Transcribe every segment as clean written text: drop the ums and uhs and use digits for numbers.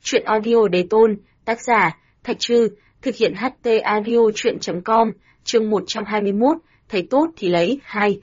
Truyện audio đề tôn, tác giả, Thạch Trư, thực hiện HT audio truyện.com, chương 121, thấy tốt thì lấy, 2.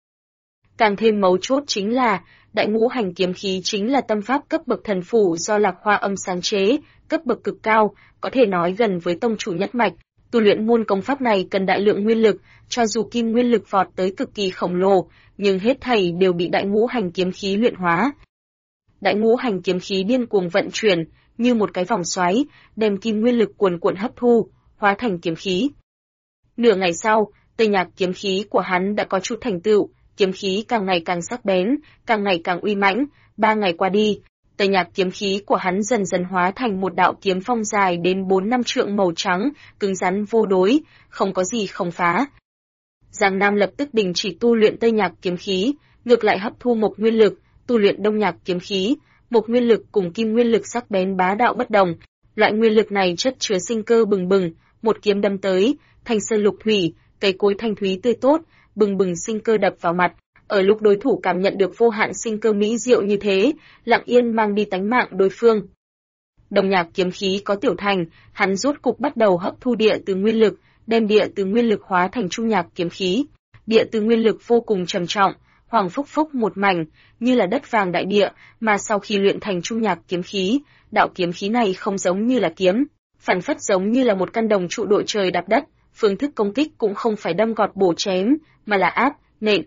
Càng thêm mấu chốt chính là, đại ngũ hành kiếm khí chính là tâm pháp cấp bậc thần phủ do Lạc Hoa Âm sáng chế, cấp bậc cực cao, có thể nói gần với tông chủ nhất mạch. Tu luyện môn công pháp này cần đại lượng nguyên lực, cho dù kim nguyên lực vọt tới cực kỳ khổng lồ, nhưng hết thảy đều bị đại ngũ hành kiếm khí luyện hóa. Đại ngũ hành kiếm khí điên cuồng vận chuyển, như một cái vòng xoáy, đem kim nguyên lực cuồn cuộn hấp thu, hóa thành kiếm khí. Nửa ngày sau, tây nhạc kiếm khí của hắn đã có chút thành tựu, kiếm khí càng ngày càng sắc bén, càng ngày càng uy mãnh. 3 ngày qua đi, tây nhạc kiếm khí của hắn dần dần hóa thành một đạo kiếm phong dài đến 4-5 trượng màu trắng, cứng rắn vô đối, không có gì không phá. Giang Nam lập tức đình chỉ tu luyện tây nhạc kiếm khí, ngược lại hấp thu mộc nguyên lực, tu luyện đông nhạc kiếm khí. Mộc nguyên lực cùng kim nguyên lực sắc bén bá đạo bất đồng, loại nguyên lực này chất chứa sinh cơ bừng bừng, một kiếm đâm tới, thanh sơn lục thủy, cây cối thanh thúy tươi tốt, bừng bừng sinh cơ đập vào mặt. Ở lúc đối thủ cảm nhận được vô hạn sinh cơ mỹ diệu như thế, lặng yên mang đi tánh mạng đối phương. Đông nhạc kiếm khí có tiểu thành, hắn rốt cục bắt đầu hấp thu địa từ nguyên lực, đem địa từ nguyên lực hóa thành trung nhạc kiếm khí. Địa từ nguyên lực vô cùng trầm trọng, hoàng phúc phúc một mảnh, như là đất vàng đại địa, mà sau khi luyện thành trung nhạc kiếm khí, đạo kiếm khí này không giống như là kiếm, phản phất giống như là một căn đồng trụ đội trời đạp đất, phương thức công kích cũng không phải đâm gọt bổ chém, mà là áp, nện,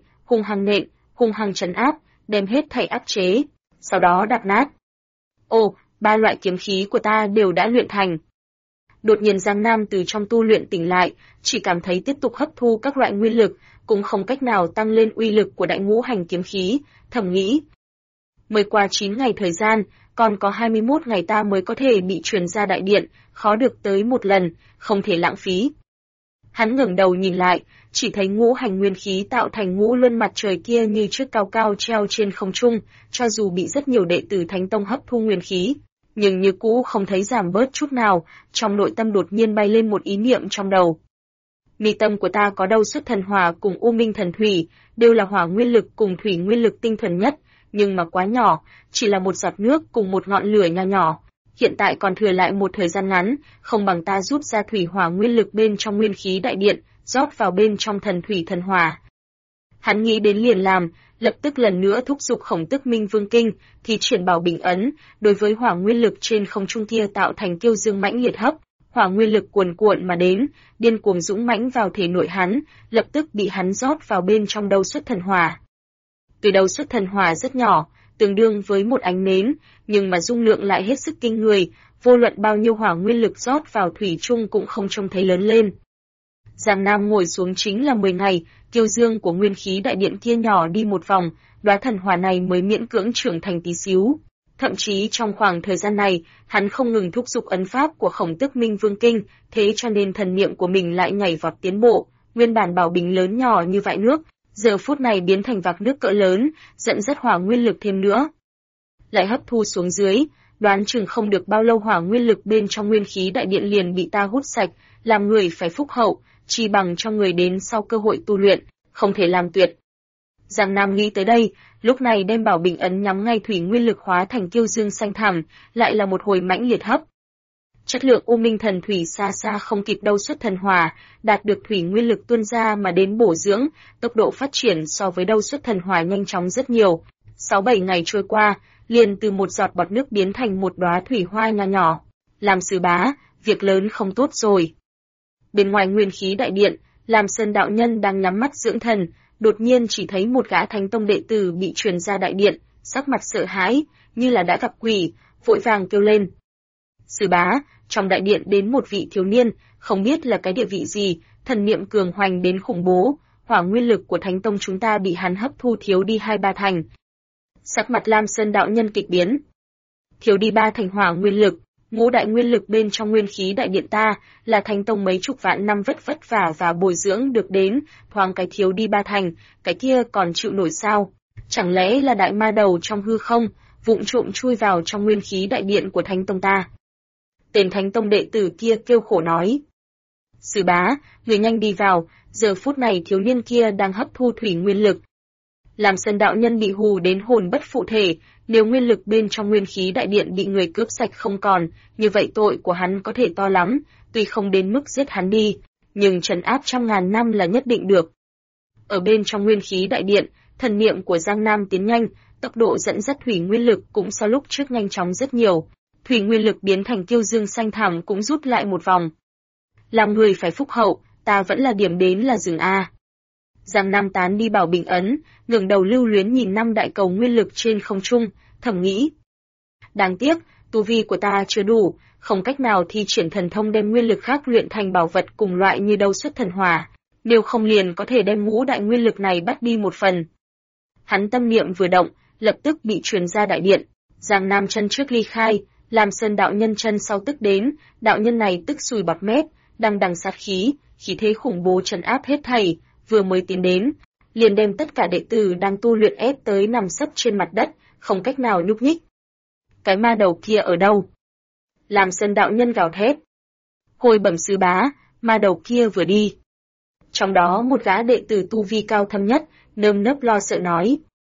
hung hăng trấn áp, đem hết thảy áp chế, sau đó đạp nát. Ồ, 3 loại kiếm khí của ta đều đã luyện thành. Đột nhiên Giang Nam từ trong tu luyện tỉnh lại, chỉ cảm thấy tiếp tục hấp thu các loại nguyên lực, cũng không cách nào tăng lên uy lực của đại ngũ hành kiếm khí, thầm nghĩ. Mới qua 9 ngày thời gian, còn có 21 ngày ta mới có thể bị truyền ra đại điện, khó được tới một lần, không thể lãng phí. Hắn ngẩng đầu nhìn lại, chỉ thấy ngũ hành nguyên khí tạo thành ngũ luân mặt trời kia như chiếc cao cao treo trên không trung, cho dù bị rất nhiều đệ tử Thánh Tông hấp thu nguyên khí, nhưng như cũ không thấy giảm bớt chút nào, trong nội tâm đột nhiên bay lên một ý niệm trong đầu. Mi tâm của ta có Đâu Xuất Thần Hỏa cùng U Minh Thần Thủy, đều là hỏa nguyên lực cùng thủy nguyên lực tinh thuần nhất, nhưng mà quá nhỏ, chỉ là một giọt nước cùng một ngọn lửa nho nhỏ. Hiện tại còn thừa lại một thời gian ngắn, không bằng ta rút ra thủy hỏa nguyên lực bên trong nguyên khí đại điện, rót vào bên trong thần thủy thần hỏa. Hắn nghĩ đến liền làm, lập tức lần nữa thúc giục Khổng Tức Minh Vương Kinh, thì triển Bảo Bình ấn, đối với hỏa nguyên lực trên không trung kia tạo thành kiêu dương mãnh liệt hấp, hỏa nguyên lực cuồn cuộn mà đến, điên cuồng dũng mãnh vào thể nội hắn, lập tức bị hắn rót vào bên trong Đâu Xuất Thần Hỏa. Từ Đâu Xuất Thần Hỏa rất nhỏ, tương đương với một ánh nến, nhưng mà dung lượng lại hết sức kinh người, vô luận bao nhiêu hỏa nguyên lực rót vào thủy chung cũng không trông thấy lớn lên. Giang Nam ngồi xuống chính là 10 ngày, kiêu dương của nguyên khí đại điện kia nhỏ đi một vòng, đóa thần hỏa này mới miễn cưỡng trưởng thành tí xíu. Thậm chí trong khoảng thời gian này, hắn không ngừng thúc giục ấn pháp của Khổng Tức Minh Vương Kinh, thế cho nên thần niệm của mình lại nhảy vọt tiến bộ, nguyên bản bảo bình lớn nhỏ như vại nước, giờ phút này biến thành vạc nước cỡ lớn, dẫn dắt hỏa nguyên lực thêm nữa. Lại hấp thu xuống dưới, đoán chừng không được bao lâu hỏa nguyên lực bên trong nguyên khí đại điện liền bị ta hút sạch, làm người phải phúc hậu, chi bằng cho người đến sau cơ hội tu luyện, không thể làm tuyệt. Giang Nam nghĩ tới đây, lúc này đem bảo bình ấn nhắm ngay thủy nguyên lực hóa thành kiêu dương xanh thẳm, lại là một hồi mãnh liệt hấp. Chất lượng U Minh Thần Thủy xa xa không kịp Đâu Xuất Thần Hỏa, đạt được thủy nguyên lực tuôn ra mà đến bổ dưỡng, tốc độ phát triển so với Đâu Xuất Thần Hỏa nhanh chóng rất nhiều. 6-7 ngày trôi qua, liền từ một giọt bọt nước biến thành một đóa thủy hoa nho nhỏ. Làm sứ bá, việc lớn không tốt rồi. Bên ngoài nguyên khí đại điện, Lam Sơn đạo nhân đang nhắm mắt dưỡng thần, đột nhiên chỉ thấy một gã Thánh Tông đệ tử bị truyền ra đại điện, sắc mặt sợ hãi, như là đã gặp quỷ, vội vàng kêu lên. Sứ bá, trong đại điện đến một vị thiếu niên, không biết là cái địa vị gì, thần niệm cường hoành đến khủng bố, hỏa nguyên lực của Thánh Tông chúng ta bị hắn hấp thu thiếu đi 2-3 thành. Sắc mặt Lam Sơn đạo nhân kịch biến. Thiếu đi 3 thành hỏa nguyên lực, ngũ đại nguyên lực bên trong nguyên khí đại điện ta, là Thánh Tông mấy chục vạn năm vất vả và bồi dưỡng được đến, thoáng cái thiếu đi 3 thành, cái kia còn chịu nổi sao? Chẳng lẽ là đại ma đầu trong hư không, vụng trộm chui vào trong nguyên khí đại điện của Thánh Tông ta? Tên Thánh Tông đệ tử kia kêu khổ nói. Sứ bá, người nhanh đi vào, giờ phút này thiếu niên kia đang hấp thu thủy nguyên lực. Làm Sơn đạo nhân bị hù đến hồn bất phụ thể, nếu nguyên lực bên trong nguyên khí đại điện bị người cướp sạch không còn, như vậy tội của hắn có thể to lắm, tuy không đến mức giết hắn đi, nhưng trấn áp trăm ngàn năm là nhất định được. Ở bên trong nguyên khí đại điện, thần niệm của Giang Nam tiến nhanh, tốc độ dẫn dắt thủy nguyên lực cũng so lúc trước nhanh chóng rất nhiều. Thủy nguyên lực biến thành kiêu dương xanh thẳm cũng rút lại một vòng. Làm người phải phúc hậu, ta vẫn là điểm đến là dừng a. Giang Nam tán đi bảo bình ấn, ngẩng đầu lưu luyến nhìn năm đại cầu nguyên lực trên không trung, thầm nghĩ. Đáng tiếc, tu vi của ta chưa đủ, không cách nào thi triển thần thông đem nguyên lực khác luyện thành bảo vật cùng loại như đâu xuất thần hỏa, nếu không liền có thể đem ngũ đại nguyên lực này bắt đi một phần. Hắn tâm niệm vừa động, lập tức bị truyền ra đại điện, Giang Nam chân trước ly khai, Lam Sơn đạo nhân chân sau tức đến, đạo nhân này tức sùi bọt mép, đằng sát khí, khí thế khủng bố trấn áp hết thảy, vừa mới tiến đến, liền đem tất cả đệ tử đang tu luyện ép tới nằm sấp trên mặt đất, không cách nào nhúc nhích. Cái ma đầu kia ở đâu? Lam Sơn đạo nhân gào thét. Hồi bẩm sư bá, ma đầu kia vừa đi. Trong đó một gã đệ tử tu vi cao thâm nhất, nơm nớp lo sợ nói.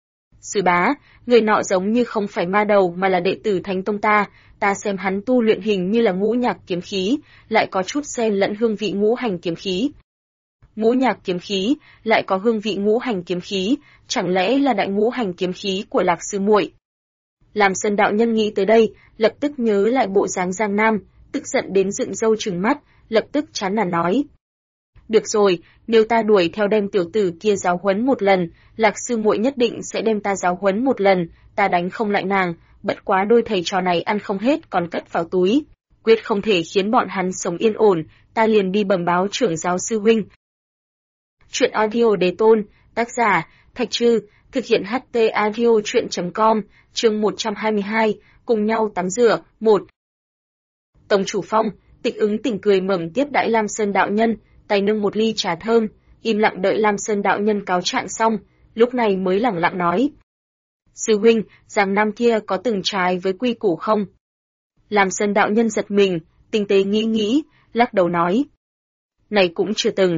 Sư bá, người nọ giống như không phải ma đầu mà là đệ tử Thánh Tông ta xem hắn tu luyện hình như là ngũ nhạc kiếm khí, lại có chút xen lẫn hương vị ngũ hành kiếm khí. Ngũ nhạc kiếm khí, lại có hương vị ngũ hành kiếm khí, chẳng lẽ là đại ngũ hành kiếm khí của Lạc sư muội? Làm Sơn đạo nhân nghĩ tới đây, lập tức nhớ lại bộ dáng Giang Nam, tức giận đến dựng râu trừng mắt, lập tức chán nản nói. Được rồi, nếu ta đuổi theo đem tiểu tử kia giáo huấn một lần, Lạc sư muội nhất định sẽ đem ta giáo huấn một lần, ta đánh không lại nàng, bất quá đôi thầy trò này ăn không hết còn cất vào túi, quyết không thể khiến bọn hắn sống yên ổn, ta liền đi bẩm báo trưởng giáo sư huynh. Chuyện audio đề tôn, tác giả, Thạch Trư, thực hiện HT audio chuyện.com, chương 122, cùng nhau tắm rửa, 1. Tổng chủ Phong, Tịch Ứng Tỉnh cười mỉm tiếp đãi Lam Sơn đạo nhân, tay nâng một ly trà thơm, im lặng đợi Lam Sơn đạo nhân cáo trạng xong, lúc này mới lẳng lặng nói. Sư huynh, Giang Nam kia có từng trái với quy củ không? Lam Sơn đạo nhân giật mình, tinh tế nghĩ, lắc đầu nói. Này cũng chưa từng.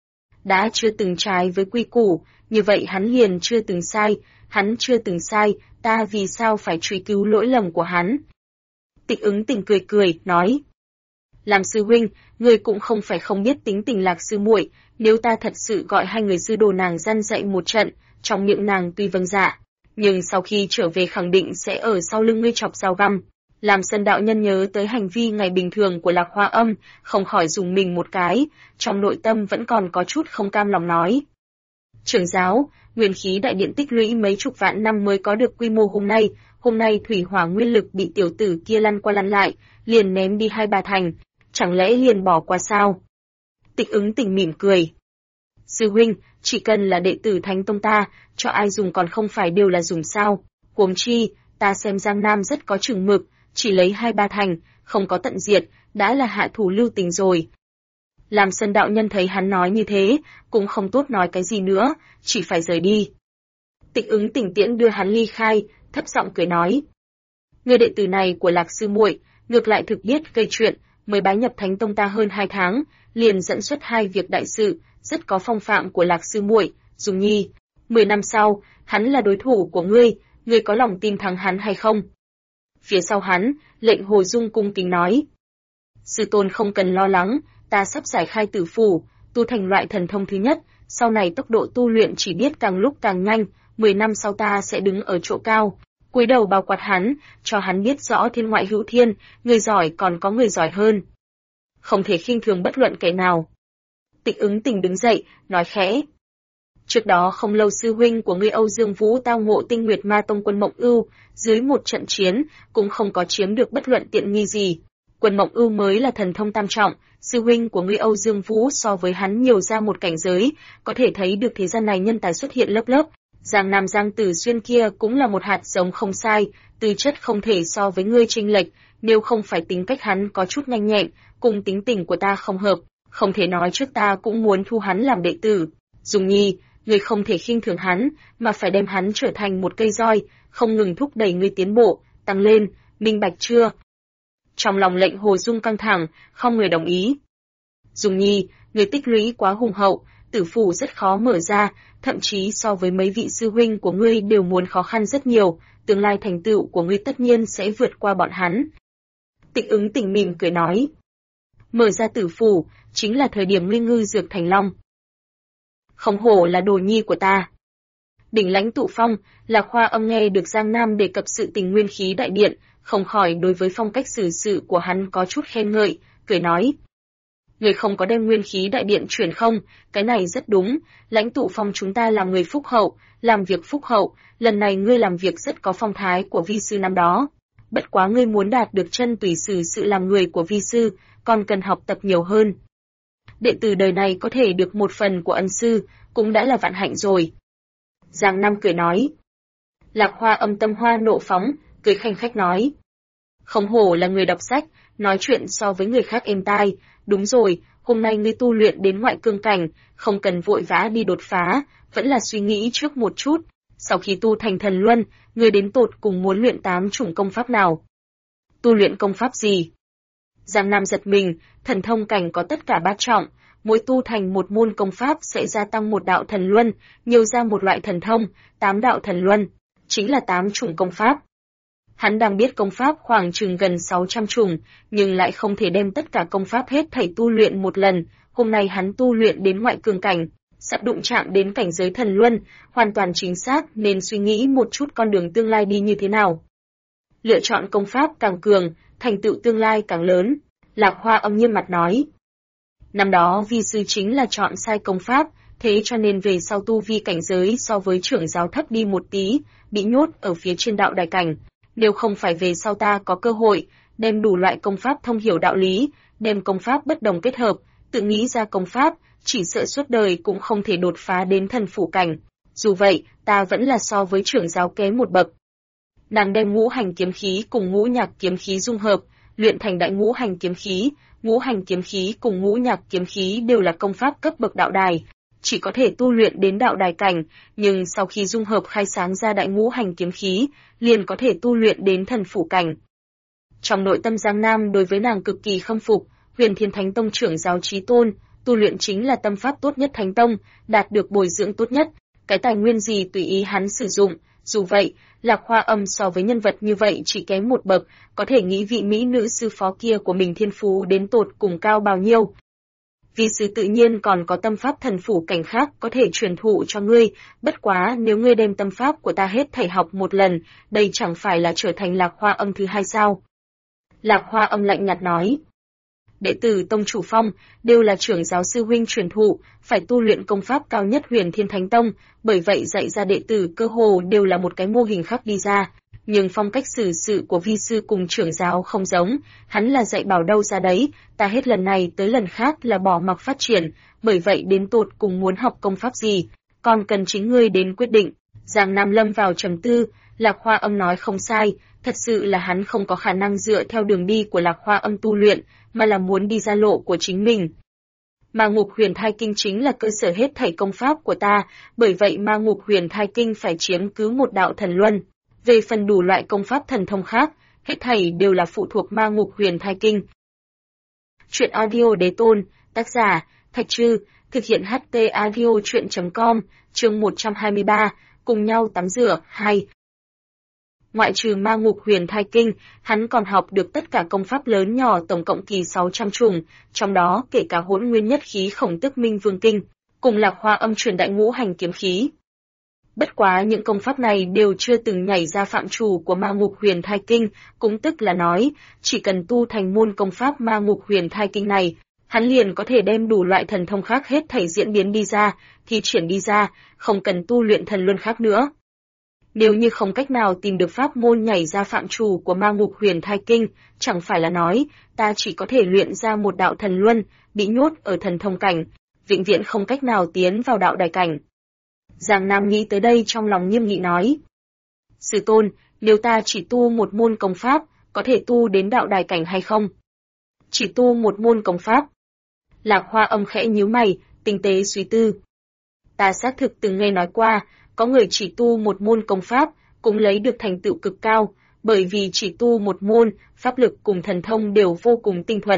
Đã chưa từng trái với quy củ, như vậy hắn liền chưa từng sai, hắn chưa từng sai, ta vì sao phải truy cứu lỗi lầm của hắn? Tịch Ứng Tỉnh cười, nói. Làm sư huynh, người cũng không phải không biết tính tình Lạc sư muội, nếu ta thật sự gọi hai người sư đồ nàng răn dạy một trận, trong miệng nàng tuy vâng dạ, nhưng sau khi trở về khẳng định sẽ ở sau lưng ngươi chọc dao găm. Làm Sơn đạo nhân nhớ tới hành vi ngày bình thường của Lạc Hoa Âm, không khỏi dùng mình một cái, trong nội tâm vẫn còn có chút không cam lòng nói. Trưởng giáo, nguyên khí đại điện tích lũy mấy chục vạn năm mới có được quy mô hôm nay thủy hỏa nguyên lực bị tiểu tử kia lăn qua lăn lại, liền ném đi 2-3 thành, chẳng lẽ liền bỏ qua sao? Tịch Ứng Tỉnh mỉm cười. Sư huynh, chỉ cần là đệ tử Thánh Tông ta, cho ai dùng còn không phải đều là dùng sao? Huống chi, ta xem Giang Nam rất có chừng mực, chỉ lấy 2-3 thành, không có tận diệt, đã là hạ thủ lưu tình rồi. Làm Sơn đạo nhân thấy hắn nói như thế, cũng không tốt nói cái gì nữa, chỉ phải rời đi. Tịch Ứng Tỉnh tiễn đưa hắn ly khai, thấp giọng cười nói. Người đệ tử này của Lạc sư muội, ngược lại thực biết gây chuyện, mới bái nhập Thánh Tông ta hơn 2 tháng, liền dẫn xuất 2 việc đại sự, rất có phong phạm của Lạc sư muội, Dung Nhi. 10 năm sau, hắn là đối thủ của ngươi có lòng tin thắng hắn hay không? Phía sau hắn, lệnh Hồ Dung cung kính nói. Sư tôn không cần lo lắng, ta sắp giải khai tử phủ, tu thành loại thần thông thứ nhất, sau này tốc độ tu luyện chỉ biết càng lúc càng nhanh, 10 năm sau ta sẽ đứng ở chỗ cao, cúi đầu bao quát hắn, cho hắn biết rõ thiên ngoại hữu thiên, người giỏi còn có người giỏi hơn. Không thể khinh thường bất luận kẻ nào. Tịch Ứng Tỉnh đứng dậy, nói khẽ. Trước đó không lâu sư huynh của ngươi Âu Dương Vũ tao ngộ Tinh Nguyệt Ma Tông Quân Mộng Ưu, dưới một trận chiến, cũng không có chiếm được bất luận tiện nghi gì. Quân Mộng Ưu mới là thần thông tam trọng, sư huynh của ngươi Âu Dương Vũ so với hắn nhiều ra một cảnh giới, có thể thấy được thế gian này nhân tài xuất hiện lớp lớp. Giang Nam Giang Tử Xuyên kia cũng là một hạt giống không sai, tư chất không thể so với ngươi chênh lệch, nếu không phải tính cách hắn có chút nhanh nhẹn, cùng tính tình của ta không hợp, không thể nói trước ta cũng muốn thu hắn làm đệ tử. Dung Nhi, ngươi không thể khinh thường hắn, mà phải đem hắn trở thành một cây roi, không ngừng thúc đẩy ngươi tiến bộ, tăng lên, minh bạch chưa? Trong lòng lệnh Hồ Dung căng thẳng, không người đồng ý. Dung Nhi, ngươi tích lũy quá hùng hậu, tử phủ rất khó mở ra, thậm chí so với mấy vị sư huynh của ngươi đều muốn khó khăn rất nhiều, tương lai thành tựu của ngươi tất nhiên sẽ vượt qua bọn hắn. Tịch Ứng Tình mỉm cười nói. Mở ra tử phủ, chính là thời điểm ngươi ngư dược thành long. Không hổ là đồ nhi của ta. Đỉnh Lãnh Tụ Phong, Lạc Hoa Âm nghe được Giang Nam đề cập sự tình nguyên khí đại điện, không khỏi đối với phong cách xử sự của hắn có chút khen ngợi, cười nói. Người không có đem nguyên khí đại điện chuyển không, cái này rất đúng, Lãnh Tụ Phong chúng ta làm người phúc hậu, làm việc phúc hậu, lần này ngươi làm việc rất có phong thái của vi sư năm đó. Bất quá ngươi muốn đạt được chân tùy xử sự làm người của vi sư, còn cần học tập nhiều hơn. Đệ tử đời này có thể được một phần của ân sư, cũng đã là vạn hạnh rồi. Giang Nam cười nói. Lạc Hoa Âm tâm hoa nộ phóng, cười khanh khách nói. Không hổ là người đọc sách, nói chuyện so với người khác êm tai, đúng rồi, hôm nay ngươi tu luyện đến ngoại cương cảnh, không cần vội vã đi đột phá, vẫn là suy nghĩ trước một chút. Sau khi tu thành thần luân, ngươi đến tột cùng muốn luyện 8 chủng công pháp nào? Tu luyện công pháp gì? Giang Nam giật mình, thần thông cảnh có tất cả 3 trọng, mỗi tu thành một môn công pháp sẽ gia tăng một đạo thần luân, nhiều ra một loại thần thông, 8 đạo thần luân, chính là 8 chủng công pháp. Hắn đang biết công pháp khoảng chừng gần 600 chủng, nhưng lại không thể đem tất cả công pháp hết thảy tu luyện một lần, hôm nay hắn tu luyện đến ngoại cường cảnh, sắp đụng chạm đến cảnh giới thần luân, hoàn toàn chính xác nên suy nghĩ một chút con đường tương lai đi như thế nào. Lựa chọn công pháp càng cường, thành tựu tương lai càng lớn, Lạc Hoa Âm nghiêm mặt nói. Năm đó vi sư chính là chọn sai công pháp, thế cho nên về sau tu vi cảnh giới so với trưởng giáo thấp đi một tí, bị nhốt ở phía trên đạo đài cảnh. Nếu không phải về sau ta có cơ hội, đem đủ loại công pháp thông hiểu đạo lý, đem công pháp bất đồng kết hợp, tự nghĩ ra công pháp, chỉ sợ suốt đời cũng không thể đột phá đến thần phủ cảnh. Dù vậy, ta vẫn là so với trưởng giáo kém một bậc. Nàng đem ngũ hành kiếm khí cùng ngũ nhạc kiếm khí dung hợp, luyện thành đại ngũ hành kiếm khí cùng ngũ nhạc kiếm khí đều là công pháp cấp bậc đạo đài, chỉ có thể tu luyện đến đạo đài cảnh, nhưng sau khi dung hợp khai sáng ra đại ngũ hành kiếm khí, liền có thể tu luyện đến thần phủ cảnh. Trong nội tâm Giang Nam đối với nàng cực kỳ khâm phục, Huyền Thiên Thánh Tông trưởng giáo chí tôn, tu luyện chính là tâm pháp tốt nhất Thánh Tông, đạt được bồi dưỡng tốt nhất, cái tài nguyên gì tùy ý hắn sử dụng. Dù vậy, Lạc Hoa Âm so với nhân vật như vậy chỉ kém một bậc, có thể nghĩ vị mỹ nữ sư phó kia của mình thiên phú đến tột cùng cao bao nhiêu. Vi sư tự nhiên còn có tâm pháp thần phủ cảnh khác có thể truyền thụ cho ngươi, bất quá nếu ngươi đem tâm pháp của ta hết thảy học một lần, đây chẳng phải là trở thành Lạc Hoa Âm thứ hai sao? Lạc Hoa Âm lạnh nhạt nói. Đệ tử Tông Chủ Phong đều là trưởng giáo sư huynh truyền thụ, phải tu luyện công pháp cao nhất Huyền Thiên Thánh Tông, bởi vậy dạy ra đệ tử cơ hồ đều là một cái mô hình khác đi ra. Nhưng phong cách xử sự của vi sư cùng trưởng giáo không giống, hắn là dạy bảo đâu ra đấy, ta hết lần này tới lần khác là bỏ mặc phát triển, bởi vậy đến tột cùng muốn học công pháp gì, còn cần chính ngươi đến quyết định. Giang Nam lâm vào trầm tư, Lạc Hoa Âm nói không sai, thật sự là hắn không có khả năng dựa theo đường đi của Lạc Hoa Âm tu luyện, mà là muốn đi ra lộ của chính mình. Ma Ngục Huyền Thai Kinh chính là cơ sở hết thảy công pháp của ta, bởi vậy Ma Ngục Huyền Thai Kinh phải chiếm cứ một đạo thần luân. Về phần đủ loại công pháp thần thông khác, hết thảy đều là phụ thuộc Ma Ngục Huyền Thai Kinh. Truyện audio Đế Tôn, tác giả, Thạch Trư, thực hiện HT audio truyện.com, chương 123, cùng nhau tắm rửa, 2. Ngoại trừ Ma Ngục Huyền Thai Kinh, hắn còn học được tất cả công pháp lớn nhỏ tổng cộng kỳ 600 chủng, trong đó kể cả Hỗn Nguyên Nhất Khí Khổng Tức Minh Vương Kinh, cùng Lạc Hoa Âm truyền đại ngũ hành kiếm khí. Bất quá những công pháp này đều chưa từng nhảy ra phạm trù của Ma Ngục Huyền Thai Kinh, cũng tức là nói, chỉ cần tu thành môn công pháp Ma Ngục Huyền Thai Kinh này, hắn liền có thể đem đủ loại thần thông khác hết thảy diễn biến đi ra, thi triển đi ra, không cần tu luyện thần luân khác nữa. Nếu như không cách nào tìm được pháp môn nhảy ra phạm trù của Ma Ngục Huyền Thai Kinh, chẳng phải là nói, ta chỉ có thể luyện ra một đạo thần luân, bị nhốt ở thần thông cảnh, vĩnh viễn không cách nào tiến vào đạo đài cảnh. Giang Nam nghĩ tới đây trong lòng nghiêm nghị nói. Sư tôn, nếu ta chỉ tu một môn công pháp, có thể tu đến đạo đài cảnh hay không? Chỉ tu một môn công pháp. Lạc Hoa Âm khẽ nhíu mày, tinh tế suy tư. Ta xác thực từng nghe nói qua, có người chỉ tu một môn công pháp, cũng lấy được thành tựu cực cao, bởi vì chỉ tu một môn, pháp lực cùng thần thông đều vô cùng tinh thuần,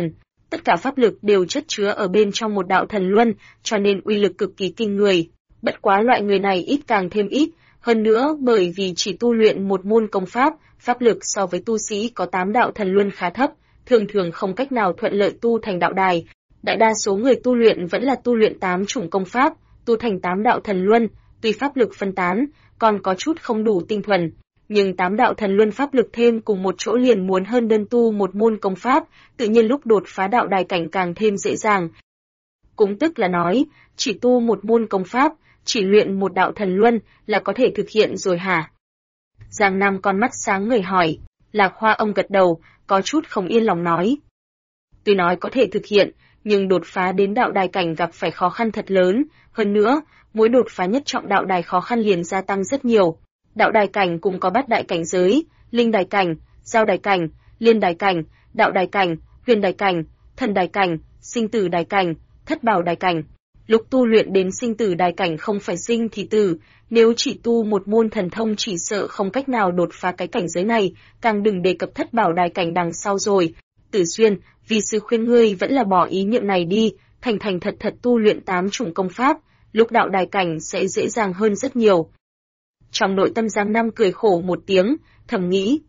Tất cả pháp lực đều chất chứa ở bên trong một đạo thần luân, cho nên uy lực cực kỳ kinh người. Bất quá loại người này ít càng thêm ít, hơn nữa bởi vì chỉ tu luyện một môn công pháp, pháp lực so với tu sĩ có 8 đạo thần luân khá thấp, thường thường không cách nào thuận lợi tu thành đạo đài. Đại đa số người tu luyện vẫn là tu luyện 8 chủng công pháp, tu thành 8 đạo thần luân, tuy pháp lực phân tán, còn có chút không đủ tinh thuần, nhưng 8 đạo thần luân pháp lực thêm cùng một chỗ liền muốn hơn đơn tu một môn công pháp, tự nhiên lúc đột phá đạo đài cảnh càng thêm dễ dàng. Cũng tức là nói, chỉ tu một môn công pháp, chỉ luyện một đạo thần luân là có thể thực hiện rồi hả? Giang Nam con mắt sáng người hỏi, Lạc Hoa Âm gật đầu, có chút không yên lòng nói. Tuy nói có thể thực hiện, nhưng đột phá đến đạo đài cảnh gặp phải khó khăn thật lớn, hơn nữa, mỗi đột phá nhất trọng đạo đài khó khăn liền gia tăng rất nhiều. Đạo đài cảnh cũng có 8 đại cảnh giới, linh đài cảnh, giao đài cảnh, liên đài cảnh, đạo đài cảnh, huyền đài cảnh, thần đài cảnh, sinh tử đài cảnh, thất bảo đài cảnh. Lúc tu luyện đến sinh tử đài cảnh không phải sinh thì tử, nếu chỉ tu một môn thần thông chỉ sợ không cách nào đột phá cái cảnh giới này, càng đừng đề cập thất bảo đài cảnh đằng sau rồi. Tử Xuyên, vì sư khuyên ngươi vẫn là bỏ ý niệm này đi, thành thành thật thật tu luyện 8 chủng công pháp, lúc đạo đài cảnh sẽ dễ dàng hơn rất nhiều. Trong nội tâm Giang Nam cười khổ một tiếng, thầm nghĩ.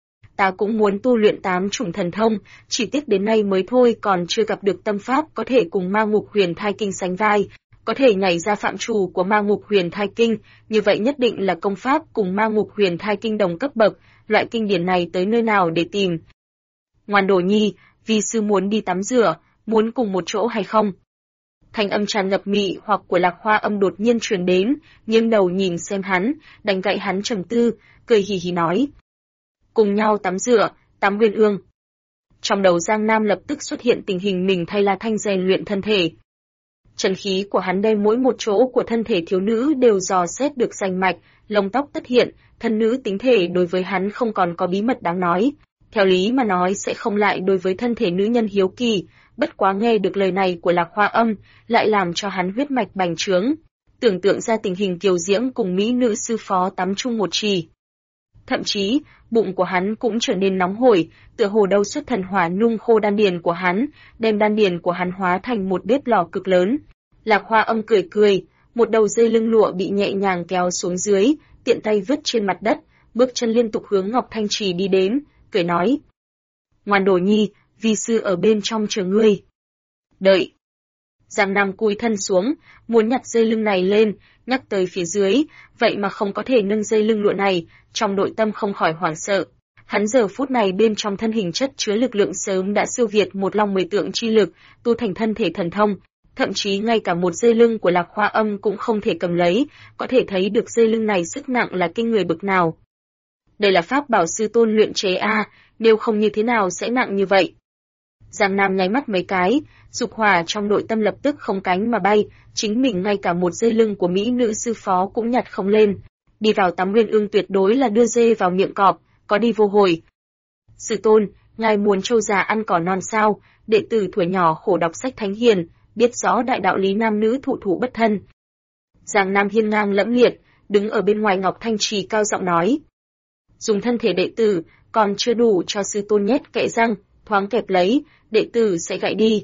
Ta cũng muốn tu luyện 8 chủng thần thông, chỉ tiếc đến nay mới thôi còn chưa gặp được tâm pháp có thể cùng Ma Ngục Huyền Thai Kinh sánh vai, có thể nhảy ra phạm trù của Ma Ngục Huyền Thai Kinh, như vậy nhất định là công pháp cùng Ma Ngục Huyền Thai Kinh đồng cấp bậc, loại kinh điển này tới nơi nào để tìm. Ngoan đồ nhi, vi sư muốn đi tắm rửa, muốn cùng một chỗ hay không? Thanh âm tràn ngập mị hoặc của Lạc Hoa Âm đột nhiên truyền đến, nghiêng đầu nhìn xem hắn, đánh gãy hắn trầm tư, cười hì hì nói. Cùng nhau tắm rửa, tắm nguyên ương. Trong đầu Giang Nam lập tức xuất hiện tình hình mình thay La Thanh rèn luyện thân thể. Chân khí của hắn đem mỗi một chỗ của thân thể thiếu nữ đều dò xét được rành mạch, lông tóc tất hiện, thân nữ tính thể đối với hắn không còn có bí mật đáng nói. Theo lý mà nói sẽ không lại đối với thân thể nữ nhân hiếu kỳ, bất quá nghe được lời này của Lạc Hoa Âm, lại làm cho hắn huyết mạch bành trướng. Tưởng tượng ra tình hình kiều diễm cùng mỹ nữ sư phó tắm chung một trì. Thậm chí, bụng của hắn cũng trở nên nóng hổi, tựa hồ đâu xuất thần hỏa nung khô đan điền của hắn, đem đan điền của hắn hóa thành một bếp lò cực lớn. Lạc Hoa Âm cười cười, một đầu dây lưng lụa bị nhẹ nhàng kéo xuống dưới, tiện tay vứt trên mặt đất, bước chân liên tục hướng Ngọc Thanh Trì đi đến, cười nói. Ngoan đồ nhi, vi sư ở bên trong chờ ngươi. Đợi. Giang Nam cúi thân xuống, muốn nhặt dây lưng này lên, nhắc tới phía dưới, vậy mà không có thể nâng dây lưng lụa này, trong nội tâm không khỏi hoảng sợ. Hắn giờ phút này bên trong thân hình chất chứa lực lượng sớm đã siêu việt một long 10 tượng chi lực, tu thành thân thể thần thông, thậm chí ngay cả một dây lưng của Lạc Hoa Âm cũng không thể cầm lấy, có thể thấy được dây lưng này sức nặng là kinh người bực nào. Đây là pháp bảo sư tôn luyện chế nếu không như thế nào sẽ nặng như vậy. Giang Nam nháy mắt mấy cái, dục hỏa trong nội tâm lập tức không cánh mà bay, chính mình ngay cả một dây lưng của mỹ nữ sư phó cũng nhặt không lên. Đi vào tắm nguyên ương tuyệt đối là đưa dê vào miệng cọp, có đi vô hồi. Sư tôn, ngài muốn trâu già ăn cỏ non sao? Đệ tử thuở nhỏ khổ đọc sách thánh hiền, biết rõ đại đạo lý nam nữ thụ thụ bất thân. Giang Nam hiên ngang lẫm liệt, đứng ở bên ngoài Ngọc Thanh Trì cao giọng nói. Dùng thân thể đệ tử, còn chưa đủ cho sư tôn nhét kệ răng, thoáng kẹp lấy, đệ tử sẽ gãy đi.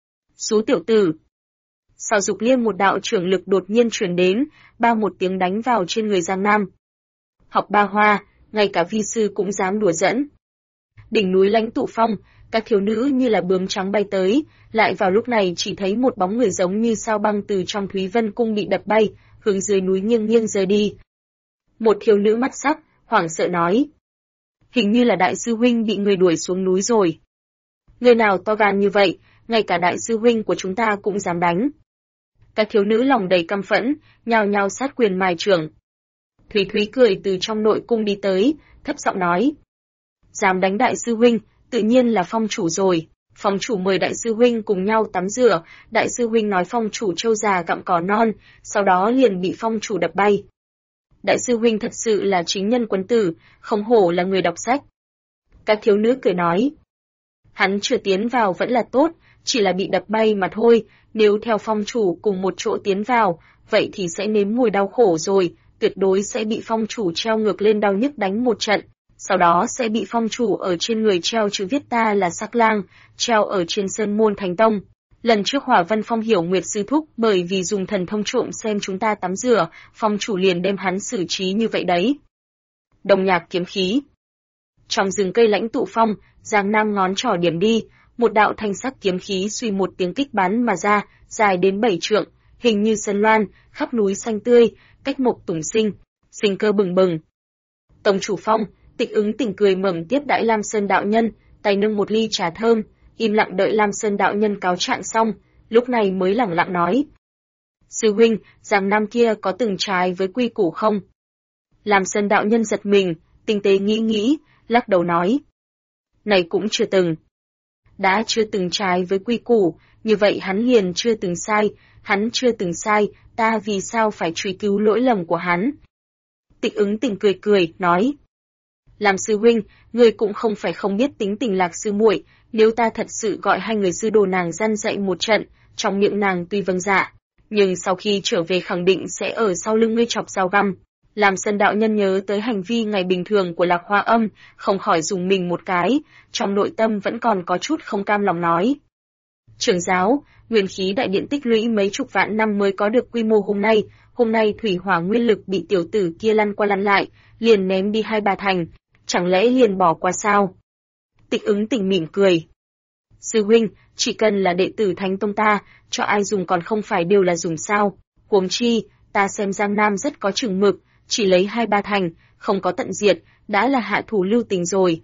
Xú tiểu tử. Sau dục liêm một đạo trưởng lực đột nhiên truyền đến, ba một tiếng đánh vào trên người Giang Nam. Học ba hoa, ngay cả vi sư cũng dám đùa giỡn. Đỉnh núi Lãnh Tụ Phong, các thiếu nữ như là bướm trắng bay tới, lại vào lúc này chỉ thấy một bóng người giống như sao băng từ trong Thúy Vân cung bị đập bay, hướng dưới núi nghiêng nghiêng rơi đi. Một thiếu nữ mắt sắc, hoảng sợ nói. Hình như là đại sư huynh bị người đuổi xuống núi rồi. Người nào to gan như vậy, ngay cả đại sư huynh của chúng ta cũng dám đánh. Các thiếu nữ lòng đầy căm phẫn, nhao nhao sát quyền mài trưởng. Thúy Thúy cười từ trong nội cung đi tới, thấp giọng nói. Dám đánh đại sư huynh, tự nhiên là phong chủ rồi. Phong chủ mời đại sư huynh cùng nhau tắm rửa, đại sư huynh nói phong chủ trâu già gặm cỏ non, sau đó liền bị phong chủ đập bay. Đại sư huynh thật sự là chính nhân quân tử, không hổ là người đọc sách. Các thiếu nữ cười nói. Hắn chưa tiến vào vẫn là tốt, chỉ là bị đập bay mà thôi, nếu theo phong chủ cùng một chỗ tiến vào, vậy thì sẽ nếm mùi đau khổ rồi, tuyệt đối sẽ bị phong chủ treo ngược lên đau nhức đánh một trận. sau đó sẽ bị phong chủ ở trên người treo chữ viết ta là Sắc Lang, treo ở trên sơn môn Thánh Tông. Lần trước Hỏa Vân Phong hiểu Nguyệt sư thúc bởi vì dùng thần thông trộm xem chúng ta tắm rửa, phong chủ liền đem hắn xử trí như vậy đấy. Đồng nhạc kiếm khí. Trong rừng cây Lãnh Tụ Phong, Giang Nam ngón trỏ điểm đi, một đạo thanh sắc kiếm khí suy một tiếng kích bắn mà ra, dài đến 7 trượng, hình như sơn loan, khắp núi xanh tươi, cách mộc tùng sinh, sinh cơ bừng bừng. Tông chủ Phong, Tịch Ứng Tỉnh cười mẩm tiếp đãi Lam Sơn đạo nhân, tay nâng một ly trà thơm, im lặng đợi Lam Sơn đạo nhân cáo trạng xong, lúc này mới lẳng lặng nói: "Sư huynh, Giang Nam kia có từng trái với quy củ không?" Lam Sơn đạo nhân giật mình, tinh tế nghĩ, lắc đầu nói: "Này cũng chưa từng." Đã chưa từng trái với quy củ, như vậy hắn liền chưa từng sai, hắn chưa từng sai, ta vì sao phải truy cứu lỗi lầm của hắn? Tịch Ứng Tỉnh cười, nói: "Làm sư huynh, người cũng không phải không biết tính tình Lạc sư muội, nếu ta thật sự gọi hai người sư đồ nàng răn dạy một trận, trong miệng nàng tuy vâng dạ, nhưng sau khi trở về khẳng định sẽ ở sau lưng ngươi chọc dao găm." Làm Sơn đạo nhân nhớ tới hành vi ngày bình thường của Lạc Hoa Âm, không khỏi dùng mình một cái, trong nội tâm vẫn còn có chút không cam lòng nói: "Trưởng giáo, nguyên khí đại điện tích lũy mấy chục vạn năm mới có được quy mô hôm nay thủy hỏa nguyên lực bị tiểu tử kia lăn qua lăn lại, liền ném đi 2-3 thành, chẳng lẽ liền bỏ qua sao?" Tịch Ứng Tỉnh mỉm cười: "Sư huynh, chỉ cần là đệ tử Thánh Tông ta, cho ai dùng còn không phải đều là dùng sao? Huống chi, ta xem Giang Nam rất có chừng mực, chỉ lấy 2-3 thành, không có tận diệt, đã là hạ thủ lưu tình rồi."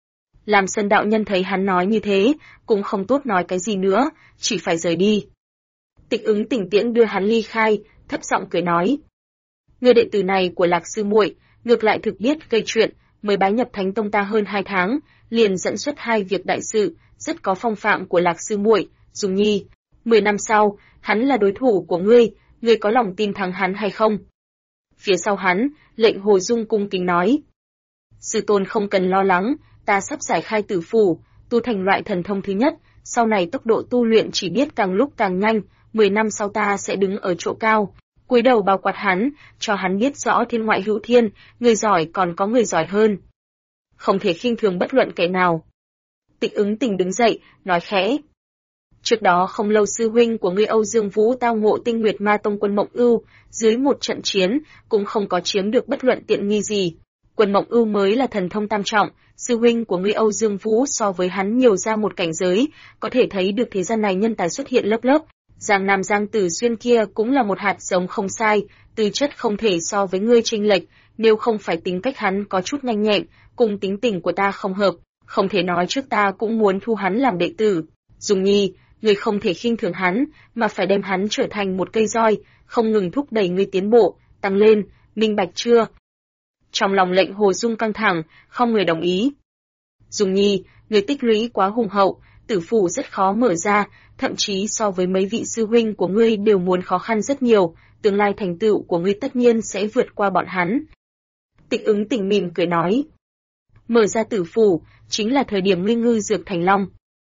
Làm Sơn đạo nhân thấy hắn nói như thế, cũng không tốt nói cái gì nữa, chỉ phải rời đi. Tịch Ứng Tỉnh tiễn đưa hắn ly khai, thấp giọng cười nói: "Người đệ tử này của Lạc sư muội, ngược lại thực biết gây chuyện, mới bái nhập Thánh Tông ta hơn 2 tháng, liền dẫn xuất 2 việc đại sự, rất có phong phạm của Lạc sư muội, Dung Nhi. 10 năm sau, hắn là đối thủ của ngươi có lòng tin thắng hắn hay không?" Phía sau hắn, Lệnh Hồ Dung cung kính nói: "Sư tôn không cần lo lắng, ta sắp giải khai tử phủ, tu thành loại thần thông thứ nhất, sau này tốc độ tu luyện chỉ biết càng lúc càng nhanh, 10 năm sau ta sẽ đứng ở chỗ cao." Cúi đầu bao quát hắn, cho hắn biết rõ thiên ngoại hữu thiên, người giỏi còn có người giỏi hơn. Không thể khinh thường bất luận kẻ nào. Tịch Ứng Tỉnh đứng dậy, nói khẽ: "Trước đó không lâu sư huynh của ngươi Âu Dương Vũ tao ngộ Tinh Nguyệt Ma Tông Quân Mộng Ưu, dưới một trận chiến, cũng không có chiếm được bất luận tiện nghi gì. Quân Mộng Ưu mới là thần thông tam trọng, sư huynh của ngươi Âu Dương Vũ so với hắn nhiều ra một cảnh giới, có thể thấy được thế gian này nhân tài xuất hiện lớp lớp. Giang Nam Giang Tử Xuyên kia cũng là một hạt giống không sai, tư chất không thể so với ngươi chênh lệch, nếu không phải tính cách hắn có chút nhanh nhẹn, cùng tính tình của ta không hợp, không thể nói trước ta cũng muốn thu hắn làm đệ tử. Dung Nhi, ngươi không thể khinh thường hắn, mà phải đem hắn trở thành một cây roi, không ngừng thúc đẩy ngươi tiến bộ, tăng lên, minh bạch chưa?" Trong lòng Lệnh Hồ Dung căng thẳng, không người đồng ý. "Dung Nhi, ngươi tích lũy quá hùng hậu, tử phủ rất khó mở ra, thậm chí so với mấy vị sư huynh của ngươi đều muốn khó khăn rất nhiều, tương lai thành tựu của ngươi tất nhiên sẽ vượt qua bọn hắn." Tịch Ứng Tỉnh mỉm cười nói: "Mở ra tử phủ, chính là thời điểm ngươi ngư dược thành long.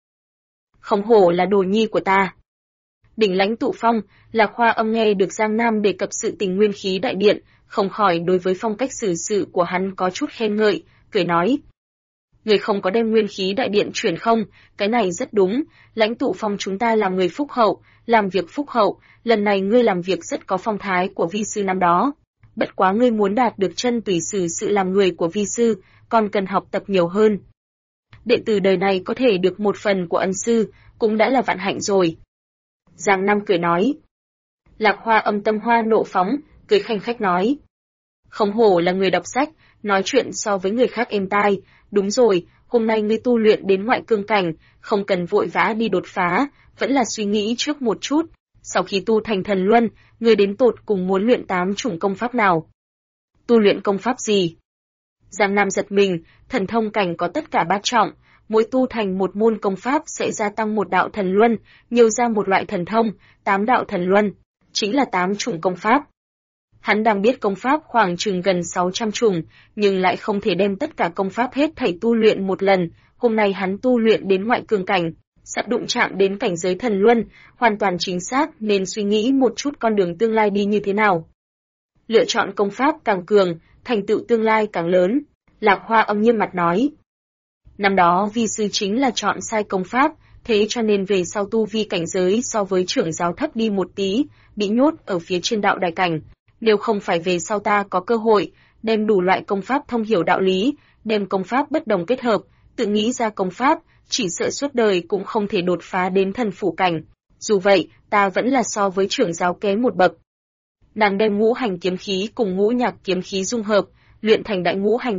Không hổ là đồ nhi của ta." Đỉnh Lãnh Tụ Phong, Lạc Hoa Âm nghe được Giang Nam đề cập sự tình nguyên khí đại điện, không khỏi đối với phong cách xử sự của hắn có chút khen ngợi, cười nói: "Người không có đem nguyên khí đại điện chuyển không, cái này rất đúng, Lãnh Tụ Phong chúng ta làm người phúc hậu, làm việc phúc hậu, lần này ngươi làm việc rất có phong thái của vi sư năm đó. Bất quá ngươi muốn đạt được chân tùy xử sự làm người của vi sư, còn cần học tập nhiều hơn. Đệ tử đời này có thể được một phần của ân sư, cũng đã là vạn hạnh rồi." Giang Nam cười nói. Lạc Hoa Âm tâm hoa nộ phóng, cười khanh khách nói: "Không hổ là người đọc sách, nói chuyện so với người khác êm tai, đúng rồi, hôm nay ngươi tu luyện đến ngoại cương cảnh, không cần vội vã đi đột phá, vẫn là suy nghĩ trước một chút, sau khi tu thành thần luân, ngươi đến tột cùng muốn luyện 8 chủng công pháp nào?" "Tu luyện công pháp gì?" Giang Nam giật mình, thần thông cảnh có tất cả 3 trọng, mỗi tu thành một môn công pháp sẽ gia tăng một đạo thần luân, nhiều ra một loại thần thông, 8 đạo thần luân, chính là 8 chủng công pháp. Hắn đang biết công pháp khoảng chừng gần 600 chủng, nhưng lại không thể đem tất cả công pháp hết thảy tu luyện một lần. Hôm nay hắn tu luyện đến ngoại cường cảnh, sắp đụng chạm đến cảnh giới thần luân, hoàn toàn chính xác nên suy nghĩ một chút con đường tương lai đi như thế nào. Lựa chọn công pháp càng cường, thành tựu tương lai càng lớn. Lạc Hoa Âm nghiêm mặt nói. Năm đó vi sư chính là chọn sai công pháp, thế cho nên về sau tu vi cảnh giới so với trưởng giáo thấp đi một tí, bị nhốt ở phía trên đạo đài cảnh. Nếu không phải về sau ta có cơ hội, đem đủ loại công pháp thông hiểu đạo lý, đem công pháp bất đồng kết hợp, tự nghĩ ra công pháp, chỉ sợ suốt đời cũng không thể đột phá đến thần phủ cảnh. Dù vậy, ta vẫn là so với trưởng giáo kém một bậc. Nàng đem ngũ hành kiếm khí cùng ngũ nhạc kiếm khí dung hợp, luyện thành đại ngũ hành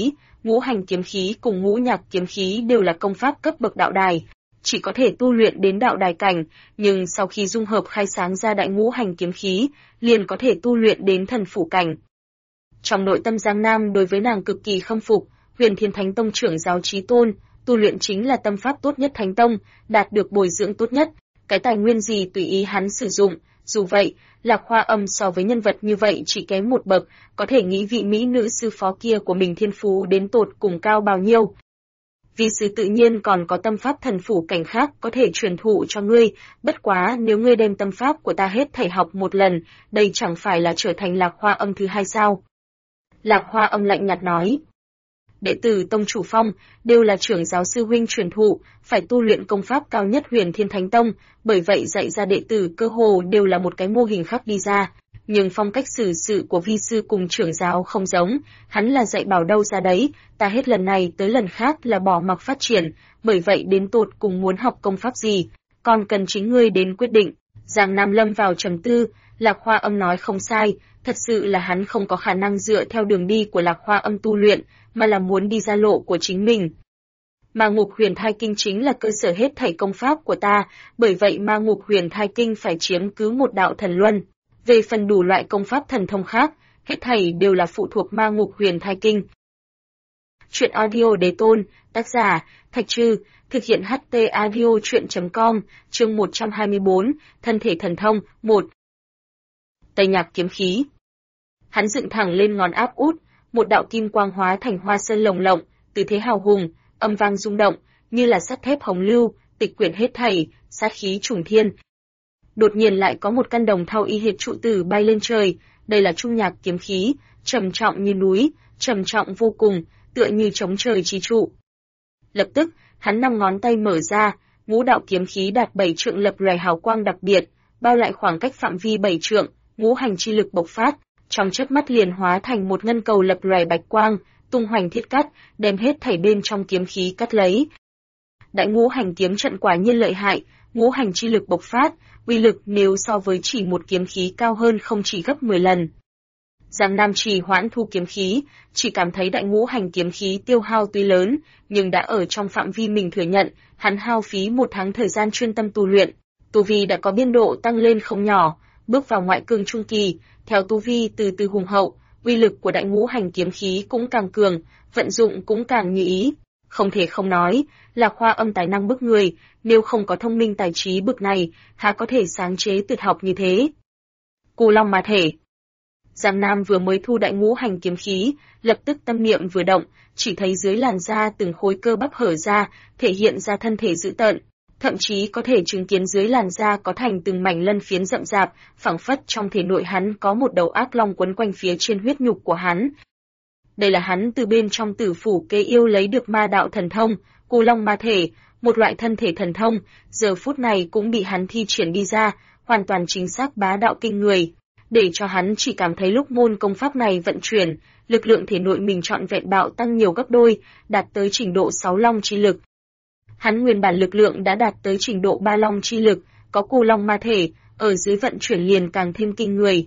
kiếm khí cùng ngũ nhạc kiếm khí đều là công pháp cấp bậc đạo đài, chỉ có thể tu luyện đến đạo đài cảnh, nhưng sau khi dung hợp khai sáng ra đại ngũ hành kiếm khí, liền có thể tu luyện đến thần phủ cảnh. Trong nội tâm Giang Nam đối với nàng cực kỳ khâm phục, Huyền Thiên Thánh Tông trưởng giáo chí tôn, tu luyện chính là tâm pháp tốt nhất Thánh Tông, đạt được bồi dưỡng tốt nhất, cái tài nguyên gì tùy ý hắn sử dụng. Dù vậy, Lạc Hoa Âm so với nhân vật như vậy chỉ kém một bậc, có thể nghĩ vị mỹ nữ sư phó kia của mình thiên phú đến tột cùng cao bao nhiêu. Vi sư tự nhiên còn có tâm pháp thần phủ cảnh khác có thể truyền thụ cho ngươi, bất quá nếu ngươi đem tâm pháp của ta hết thảy học một lần, đây chẳng phải là trở thành Lạc Hoa Âm thứ hai sao? Lạc Hoa Âm lạnh nhạt nói. Đệ tử Tông Chủ Phong đều là trưởng giáo sư huynh truyền thụ, phải tu luyện công pháp cao nhất Huyền Thiên Thánh Tông, bởi vậy dạy ra đệ tử cơ hồ đều là một cái mô hình khác đi ra. Nhưng phong cách xử sự của vi sư cùng trưởng giáo không giống, hắn là dạy bảo đâu ra đấy, ta hết lần này tới lần khác là bỏ mặc phát triển, bởi vậy đến tột cùng muốn học công pháp gì, còn cần chính ngươi đến quyết định. Giang Nam lâm vào trầm tư, Lạc Hoa Âm nói không sai, thật sự là hắn không có khả năng dựa theo đường đi của Lạc Hoa Âm tu luyện, mà là muốn đi ra lộ của chính mình. Ma Ngục Huyền Thai Kinh chính là cơ sở hết thảy công pháp của ta, bởi vậy Ma Ngục Huyền Thai Kinh phải chiếm cứ một đạo thần luân. Về phần đủ loại công pháp thần thông khác, hết thảy đều là phụ thuộc Ma Ngục Huyền Thai Kinh. Truyện audio Đế Tôn, tác giả, Thạch Trư, thực hiện HT audio truyện.com, chương 124, Thân thể thần thông, 1. Tây Nhạc kiếm khí. Hắn dựng thẳng lên ngón áp út, một đạo kim quang hóa thành hoa sơn lồng lộng, từ thế hào hùng, âm vang rung động, như là sắt thép hồng lưu, tịch quyển hết thảy, sát khí trùng thiên. Đột nhiên lại có một căn đồng thau y hệt trụ tử bay lên trời, đây là trung nhạc kiếm khí, trầm trọng như núi, trầm trọng vô cùng, tựa như chống trời chi trụ. Lập tức, hắn 5 ngón tay mở ra, ngũ đạo kiếm khí đạt 7 trượng lập lòe hào quang đặc biệt, bao lại khoảng cách phạm vi 7 trượng, ngũ hành chi lực bộc phát, trong chớp mắt liền hóa thành một ngân cầu lập lòe bạch quang, tung hoành thiết cắt, đem hết thảy bên trong kiếm khí cắt lấy. Đại ngũ hành kiếm trận quả nhiên lợi hại, ngũ hành chi lực bộc phát, uy lực nếu so với chỉ một kiếm khí cao hơn không chỉ gấp 10 lần. Giang Nam trì hoãn thu kiếm khí, chỉ cảm thấy đại ngũ hành kiếm khí tiêu hao tuy lớn, nhưng đã ở trong phạm vi mình thừa nhận, hắn hao phí 1 tháng thời gian chuyên tâm tu luyện, tu vi đã có biên độ tăng lên không nhỏ, bước vào ngoại cương trung kỳ, theo tu vi từ từ hùng hậu, uy lực của đại ngũ hành kiếm khí cũng càng cường, vận dụng cũng càng như ý. Không thể không nói, Lạc Hoa Âm tài năng bức người, nếu không có thông minh tài trí bực này, há có thể sáng chế tuyệt học như thế. Cù Long Ma Thể. Giang Nam vừa mới thu đại ngũ hành kiếm khí, lập tức tâm niệm vừa động, chỉ thấy dưới làn da từng khối cơ bắp hở ra, thể hiện ra thân thể dữ tợn, thậm chí có thể chứng kiến dưới làn da có thành từng mảnh lân phiến rậm rạp, phảng phất trong thể nội hắn có một đầu ác long quấn quanh phía trên huyết nhục của hắn. Đây là hắn từ bên trong tử phủ kế yêu lấy được ma đạo thần thông, Cù Long Ma Thể, một loại thân thể thần thông, giờ phút này cũng bị hắn thi triển đi ra, hoàn toàn chính xác bá đạo kinh người, để cho hắn chỉ cảm thấy lúc môn công pháp này vận chuyển, lực lượng thể nội mình trọn vẹn bạo tăng nhiều gấp đôi, đạt tới trình độ 6 long chi lực. Hắn nguyên bản lực lượng đã đạt tới trình độ 3 long chi lực, có Cù Long Ma Thể, ở dưới vận chuyển liền càng thêm kinh người.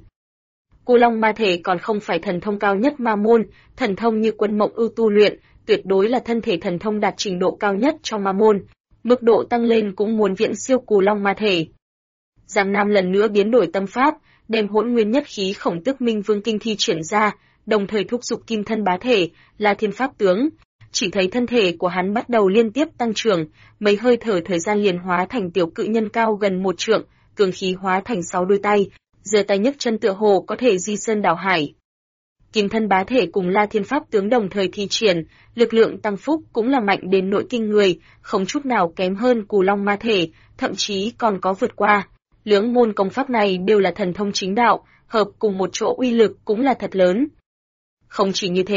Cù Long Ma Thể còn không phải thần thông cao nhất ma môn, thần thông như Quân Mộng Ưu tu luyện, tuyệt đối là thân thể thần thông đạt trình độ cao nhất trong ma môn, mức độ tăng lên cũng muốn viễn siêu Cù Long Ma Thể. Giang Nam lần nữa biến đổi tâm pháp, đem Hỗn Nguyên Nhất Khí Khổng Tước Minh Vương Kinh thi triển ra, đồng thời thúc giục Kim Thân Bá Thể, là Thiên Pháp Tướng. Chỉ thấy thân thể của hắn bắt đầu liên tiếp tăng trưởng, mấy hơi thở thời gian liền hóa thành tiểu cự nhân cao gần 1 trượng, cường khí hóa thành 6 đôi tay, giơ tay nhấc chân tựa hồ có thể di sơn đảo hải. Kim Thân Bá Thể cùng La Thiên Pháp Tướng đồng thời thi triển, lực lượng tăng phúc cũng là mạnh đến nỗi kinh người, không chút nào kém hơn Cù Long Ma Thể, thậm chí còn có vượt qua. Lưỡng môn công pháp này đều là thần thông chính đạo, hợp cùng một chỗ uy lực cũng là thật lớn. Không chỉ như thế,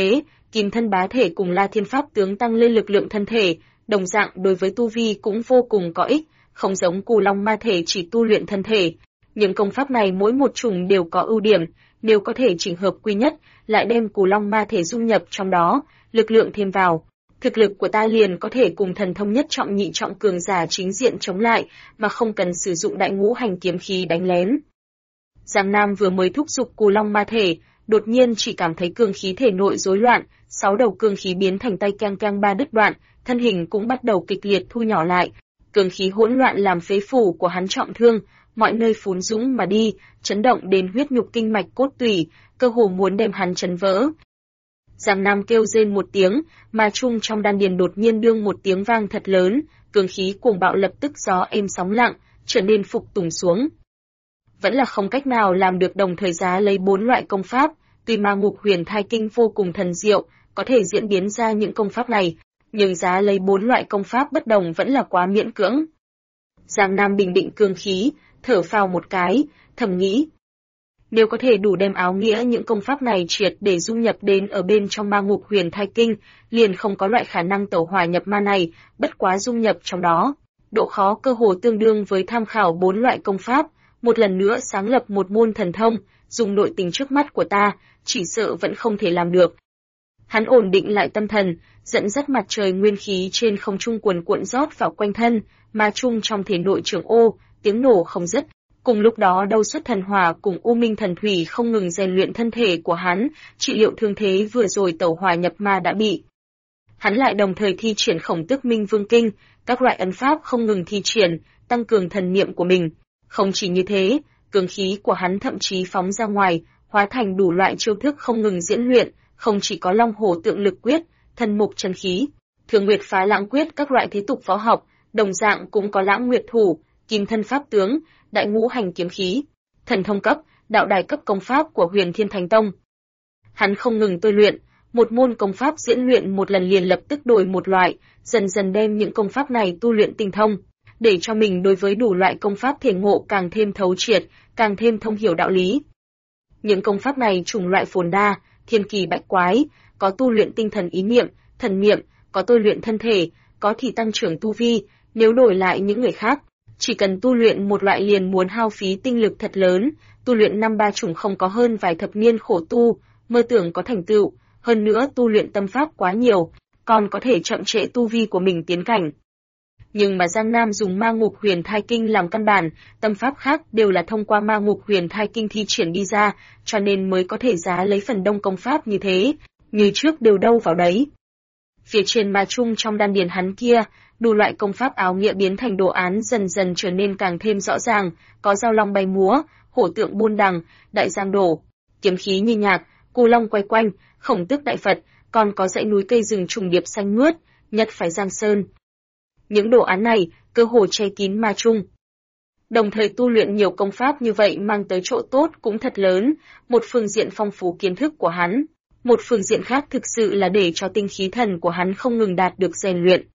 Kim thân bá thể cùng La Thiên Pháp tướng tăng lên lực lượng thân thể, đồng dạng đối với tu vi cũng vô cùng có ích, không giống Cù Long ma thể chỉ tu luyện thân thể. Những công pháp này mỗi một chủng đều có ưu điểm, nếu có thể chỉnh hợp quy nhất, lại đem Cù Long ma thể dung nhập trong đó, lực lượng thêm vào. Thực lực của ta liền có thể cùng thần thông nhất trọng nhị trọng cường giả chính diện chống lại, mà không cần sử dụng đại ngũ hành kiếm khí đánh lén. Giang Nam vừa mới thúc giục Cù Long ma thể, đột nhiên chỉ cảm thấy cương khí thể nội rối loạn, 6 đầu cương khí biến thành tay keng keng ba đứt đoạn, thân hình cũng bắt đầu kịch liệt thu nhỏ lại. Cương khí hỗn loạn làm phế phủ của hắn trọng thương, mọi nơi phún dũng mà đi, chấn động đến huyết nhục kinh mạch cốt tủy, cơ hồ muốn đem hắn chấn vỡ. Giang Nam kêu rên một tiếng, mà trung trong đan điền đột nhiên đương một tiếng vang thật lớn, cương khí cuồng bạo lập tức gió êm sóng lặng, trở nên phục tùng xuống. Vẫn là không cách nào làm được đồng thời giá lấy 4 loại công pháp, tuy Ma Ngục Huyền Thai Kinh vô cùng thần diệu, có thể diễn biến ra những công pháp này, nhưng giá lấy 4 loại công pháp bất đồng vẫn là quá miễn cưỡng. Giang Nam bình định cương khí, thở phào một cái, thầm nghĩ. Nếu có thể đủ đem áo nghĩa những công pháp này triệt để dung nhập đến ở bên trong Ma Ngục Huyền Thai Kinh, liền không có loại khả năng tẩu hỏa nhập ma này, bất quá dung nhập trong đó. Độ khó cơ hồ tương đương với tham khảo 4 loại công pháp, một lần nữa sáng lập một môn thần thông, dùng nội tình trước mắt của ta, chỉ sợ vẫn không thể làm được. Hắn ổn định lại tâm thần, dẫn dắt mặt trời nguyên khí trên không trung cuồn cuộn rót vào quanh thân, mà trung trong thể nội trưởng ô, tiếng nổ không dứt. Cùng lúc đó Đâu Xuất Thần Hỏa cùng U Minh Thần Thủy không ngừng rèn luyện thân thể của hắn, trị liệu thương thế vừa rồi tẩu hỏa nhập ma đã bị. Hắn lại đồng thời thi triển Khổng Tước Minh Vương Kinh, các loại ấn pháp không ngừng thi triển, tăng cường thần niệm của mình. Không chỉ như thế, cường khí của hắn thậm chí phóng ra ngoài, hóa thành đủ loại chiêu thức không ngừng diễn luyện, không chỉ có Long Hổ Tượng Lực Quyết, Thần Mục Chân Khí, Thường Nguyệt Phá Lãng Quyết các loại thế tục võ học, đồng dạng cũng có Lãng Nguyệt Thủ, Kim Thân Pháp Tướng, Đại Ngũ Hành Kiếm Khí, thần thông cấp, đạo đài cấp công pháp của Huyền Thiên Thánh Tông. Hắn không ngừng tôi luyện, một môn công pháp diễn luyện một lần liền lập tức đổi một loại, dần dần đem những công pháp này tu luyện tinh thông, để cho mình đối với đủ loại công pháp thể ngộ càng thêm thấu triệt, càng thêm thông hiểu đạo lý. Những công pháp này chủng loại phồn đa, thiên kỳ bách quái, có tu luyện tinh thần ý niệm, thần niệm, có tôi luyện thân thể, có thì tăng trưởng tu vi, nếu đổi lại những người khác, chỉ cần tu luyện một loại liền muốn hao phí tinh lực thật lớn, tu luyện 5-3 chủng không có hơn vài thập niên khổ tu, mơ tưởng có thành tựu, hơn nữa tu luyện tâm pháp quá nhiều, còn có thể chậm trễ tu vi của mình tiến cảnh. Nhưng mà Giang Nam dùng Ma Ngục Huyền Thai Kinh làm căn bản, tâm pháp khác đều là thông qua Ma Ngục Huyền Thai Kinh thi triển đi ra, cho nên mới có thể giá lấy phần đông công pháp như thế, như trước đều đâu vào đấy. Phía trên ma trung trong đan điền hắn kia, đủ loại công pháp áo nghĩa biến thành đồ án dần dần trở nên càng thêm rõ ràng, có Dao Long bay múa, Hổ Tượng buôn đằng, Đại Giang đổ, kiếm khí như nhạc, Cù Long quay quanh, Khổng Tước đại Phật, còn có dãy núi cây rừng trùng điệp xanh mướt, Nhật phải Giang Sơn. Những đồ án này cơ hồ che kín ma trung. Đồng thời tu luyện nhiều công pháp như vậy mang tới chỗ tốt cũng thật lớn, một phương diện phong phú kiến thức của hắn, một phương diện khác thực sự là để cho tinh khí thần của hắn không ngừng đạt được rèn luyện.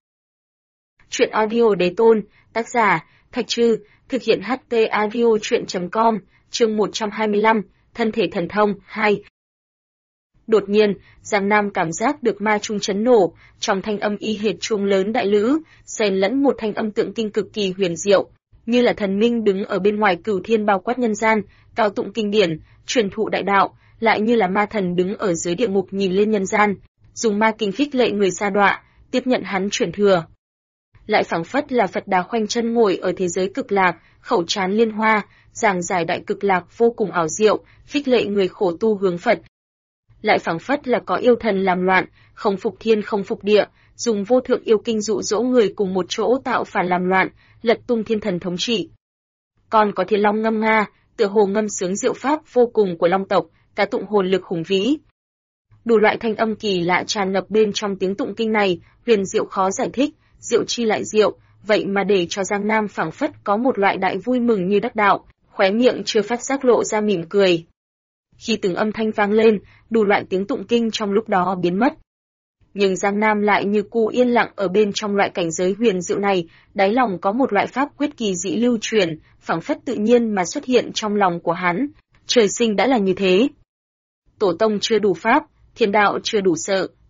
Chuyện audio Đế Tôn, tác giả, Thạch Trư, thực hiện HT Audio Chuyện.com, chương 125, Thân thể thần thông, 2. Đột nhiên, Giang Nam cảm giác được ma trung chấn nổ, trong thanh âm y hệt chuông lớn đại lữ, xen lẫn một thanh âm tượng kinh cực kỳ huyền diệu, như là thần minh đứng ở bên ngoài cửu thiên bao quát nhân gian, cao tụng kinh điển, truyền thụ đại đạo, lại như là ma thần đứng ở dưới địa ngục nhìn lên nhân gian, dùng ma kinh khích lệ người sa đọa, tiếp nhận hắn truyền thừa. Lại phảng phất là Phật Đà khoanh chân ngồi ở thế giới cực lạc, khẩu trán liên hoa, giảng giải đại cực lạc vô cùng ảo diệu, khích lệ người khổ tu hướng Phật. Lại phảng phất là có yêu thần làm loạn, không phục thiên không phục địa, dùng vô thượng yêu kinh dụ dỗ người cùng một chỗ tạo phản làm loạn, lật tung thiên thần thống trị. Còn có Thiên Long ngâm nga, tựa hồ ngâm sướng diệu pháp vô cùng của Long tộc, ca tụng hồn lực hùng vĩ. Đủ loại thanh âm kỳ lạ tràn ngập bên trong tiếng tụng kinh này, huyền diệu khó giải thích, diệu chi lại diệu, vậy mà để cho Giang Nam phảng phất có một loại đại vui mừng như đắc đạo, khóe miệng chưa phát giác lộ ra mỉm cười. Khi từng âm thanh vang lên, đủ loại tiếng tụng kinh trong lúc đó biến mất. Nhưng Giang Nam lại như cũ yên lặng ở bên trong loại cảnh giới huyền diệu này, đáy lòng có một loại pháp quyết kỳ dị lưu truyền, phảng phất tự nhiên mà xuất hiện trong lòng của hắn. Trời sinh đã là như thế. Tổ tông chưa đủ pháp, thiên đạo chưa đủ sợ,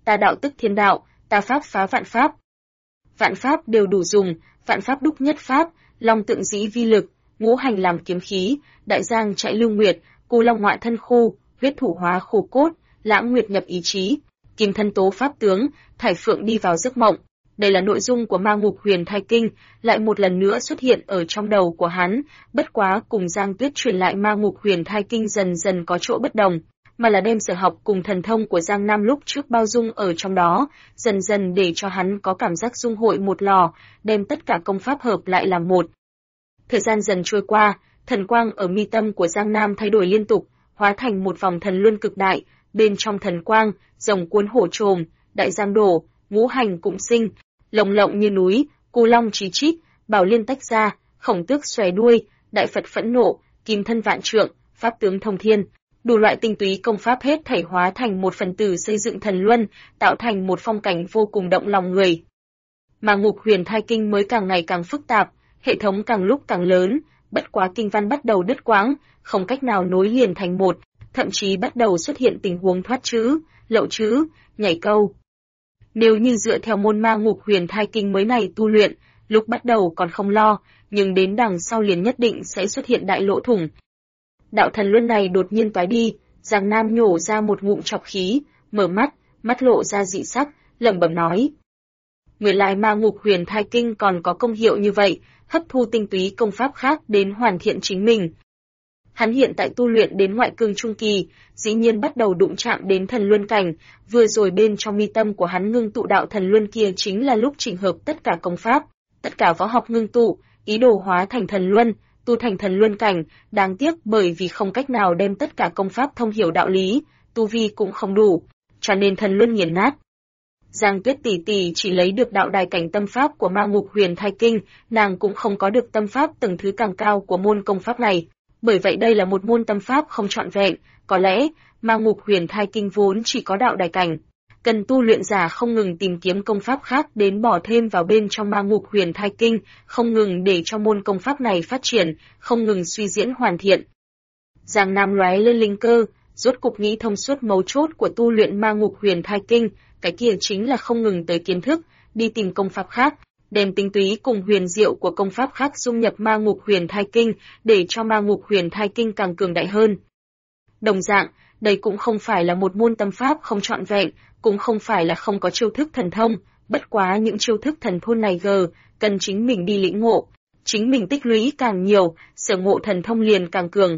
ta đạo tức thiên đạo, ta pháp phá vạn pháp. Vạn pháp đều đủ dùng, vạn pháp đúc nhất pháp, long tượng dĩ vi lực, ngũ hành làm kiếm khí, đại giang chạy lưu nguyệt, cù long ngoại thân khô, huyết thủ hóa khô cốt, lãng nguyệt nhập ý chí, kim thân tố pháp tướng, thải phượng đi vào giấc mộng. Đây là nội dung của Ma Ngục Huyền Thai Kinh, lại một lần nữa xuất hiện ở trong đầu của hắn, bất quá cùng Giang Tuyết truyền lại Ma Ngục Huyền Thai Kinh dần dần có chỗ bất đồng, mà là đem sở học cùng thần thông của Giang Nam lúc trước bao dung ở trong đó, dần dần để cho hắn có cảm giác dung hội một lò, đem tất cả công pháp hợp lại làm một. Thời gian dần trôi qua, thần quang ở mi tâm của Giang Nam thay đổi liên tục, hóa thành một vòng thần luân cực đại, bên trong thần quang, rồng cuốn hổ trồm, đại giang đổ, ngũ hành cũng sinh, lồng lộng như núi, cù long chí chít, bảo liên tách ra, khổng tước xòe đuôi, đại Phật phẫn nộ, kim thân vạn trượng, pháp tướng thông thiên, đủ loại tinh túy công pháp hết thảy hóa thành một phần tử xây dựng thần luân, tạo thành một phong cảnh vô cùng động lòng người. Mà Ngục Huyền Thai Kinh mới càng ngày càng phức tạp, hệ thống càng lúc càng lớn, bất quá kinh văn bắt đầu đứt quãng, không cách nào nối liền thành một, thậm chí bắt đầu xuất hiện tình huống thoát chữ, lậu chữ, nhảy câu. Nếu như dựa theo môn Ma Ngục Huyền Thai Kinh mới này tu luyện, lúc bắt đầu còn không lo, nhưng đến đằng sau liền nhất định sẽ xuất hiện đại lỗ thủng. Đạo thần luân này đột nhiên toái đi, Giang Nam nhổ ra một ngụm trọc khí, mở mắt, mắt lộ ra dị sắc, lẩm bẩm nói: Nguyên lai Ma Ngục Huyền Thai Kinh còn có công hiệu như vậy, hấp thu tinh túy công pháp khác đến hoàn thiện chính mình. Hắn hiện tại tu luyện đến ngoại cương trung kỳ, dĩ nhiên bắt đầu đụng chạm đến thần luân cảnh, vừa rồi bên trong mi tâm của hắn ngưng tụ đạo thần luân kia chính là lúc chỉnh hợp tất cả công pháp, tất cả võ học ngưng tụ, ý đồ hóa thành thần luân, tu thành thần luân cảnh, đáng tiếc bởi vì không cách nào đem tất cả công pháp thông hiểu đạo lý, tu vi cũng không đủ, cho nên thần luân nghiền nát. Giang Tuyết tỷ tỷ chỉ lấy được đạo đài cảnh tâm pháp của Ma Ngục Huyền Thai Kinh, nàng cũng không có được tâm pháp tầng thứ càng cao của môn công pháp này. Bởi vậy đây là một môn tâm pháp không trọn vẹn, có lẽ Ma Ngục Huyền Thai Kinh vốn chỉ có đạo đài cảnh, cần tu luyện giả không ngừng tìm kiếm công pháp khác đến bỏ thêm vào bên trong Ma Ngục Huyền Thai Kinh, không ngừng để cho môn công pháp này phát triển, không ngừng suy diễn hoàn thiện. Giang Nam lóe lên linh cơ, rốt cục nghĩ thông suốt mấu chốt của tu luyện Ma Ngục Huyền Thai Kinh, cái kia chính là không ngừng tới kiến thức, đi tìm công pháp khác, đem tinh túy cùng huyền diệu của công pháp khác dung nhập Ma Ngục Huyền Thai Kinh, để cho Ma Ngục Huyền Thai Kinh càng cường đại hơn. Đồng dạng, đây cũng không phải là một môn tâm pháp không trọn vẹn, cũng không phải là không có chiêu thức thần thông, bất quá những chiêu thức thần thông này cần chính mình đi lĩnh ngộ, chính mình tích lũy càng nhiều, sở ngộ thần thông liền càng cường.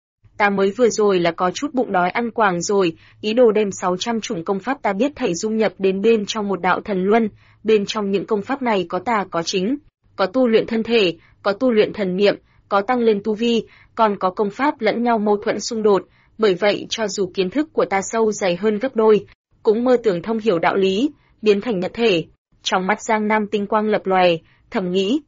Ta mới vừa rồi là có chút bụng đói ăn quàng rồi, ý đồ đem 600 chủng công pháp ta biết thảy dung nhập đến bên trong một đạo thần luân, bên trong những công pháp này có ta có chính, có tu luyện thân thể, có tu luyện thần niệm, có tăng lên tu vi, còn có công pháp lẫn nhau mâu thuẫn xung đột, bởi vậy cho dù kiến thức của ta sâu dày hơn gấp đôi, cũng mơ tưởng thông hiểu đạo lý, biến thành nhật thể. Trong mắt Giang Nam tinh quang lập lòe, thầm nghĩ,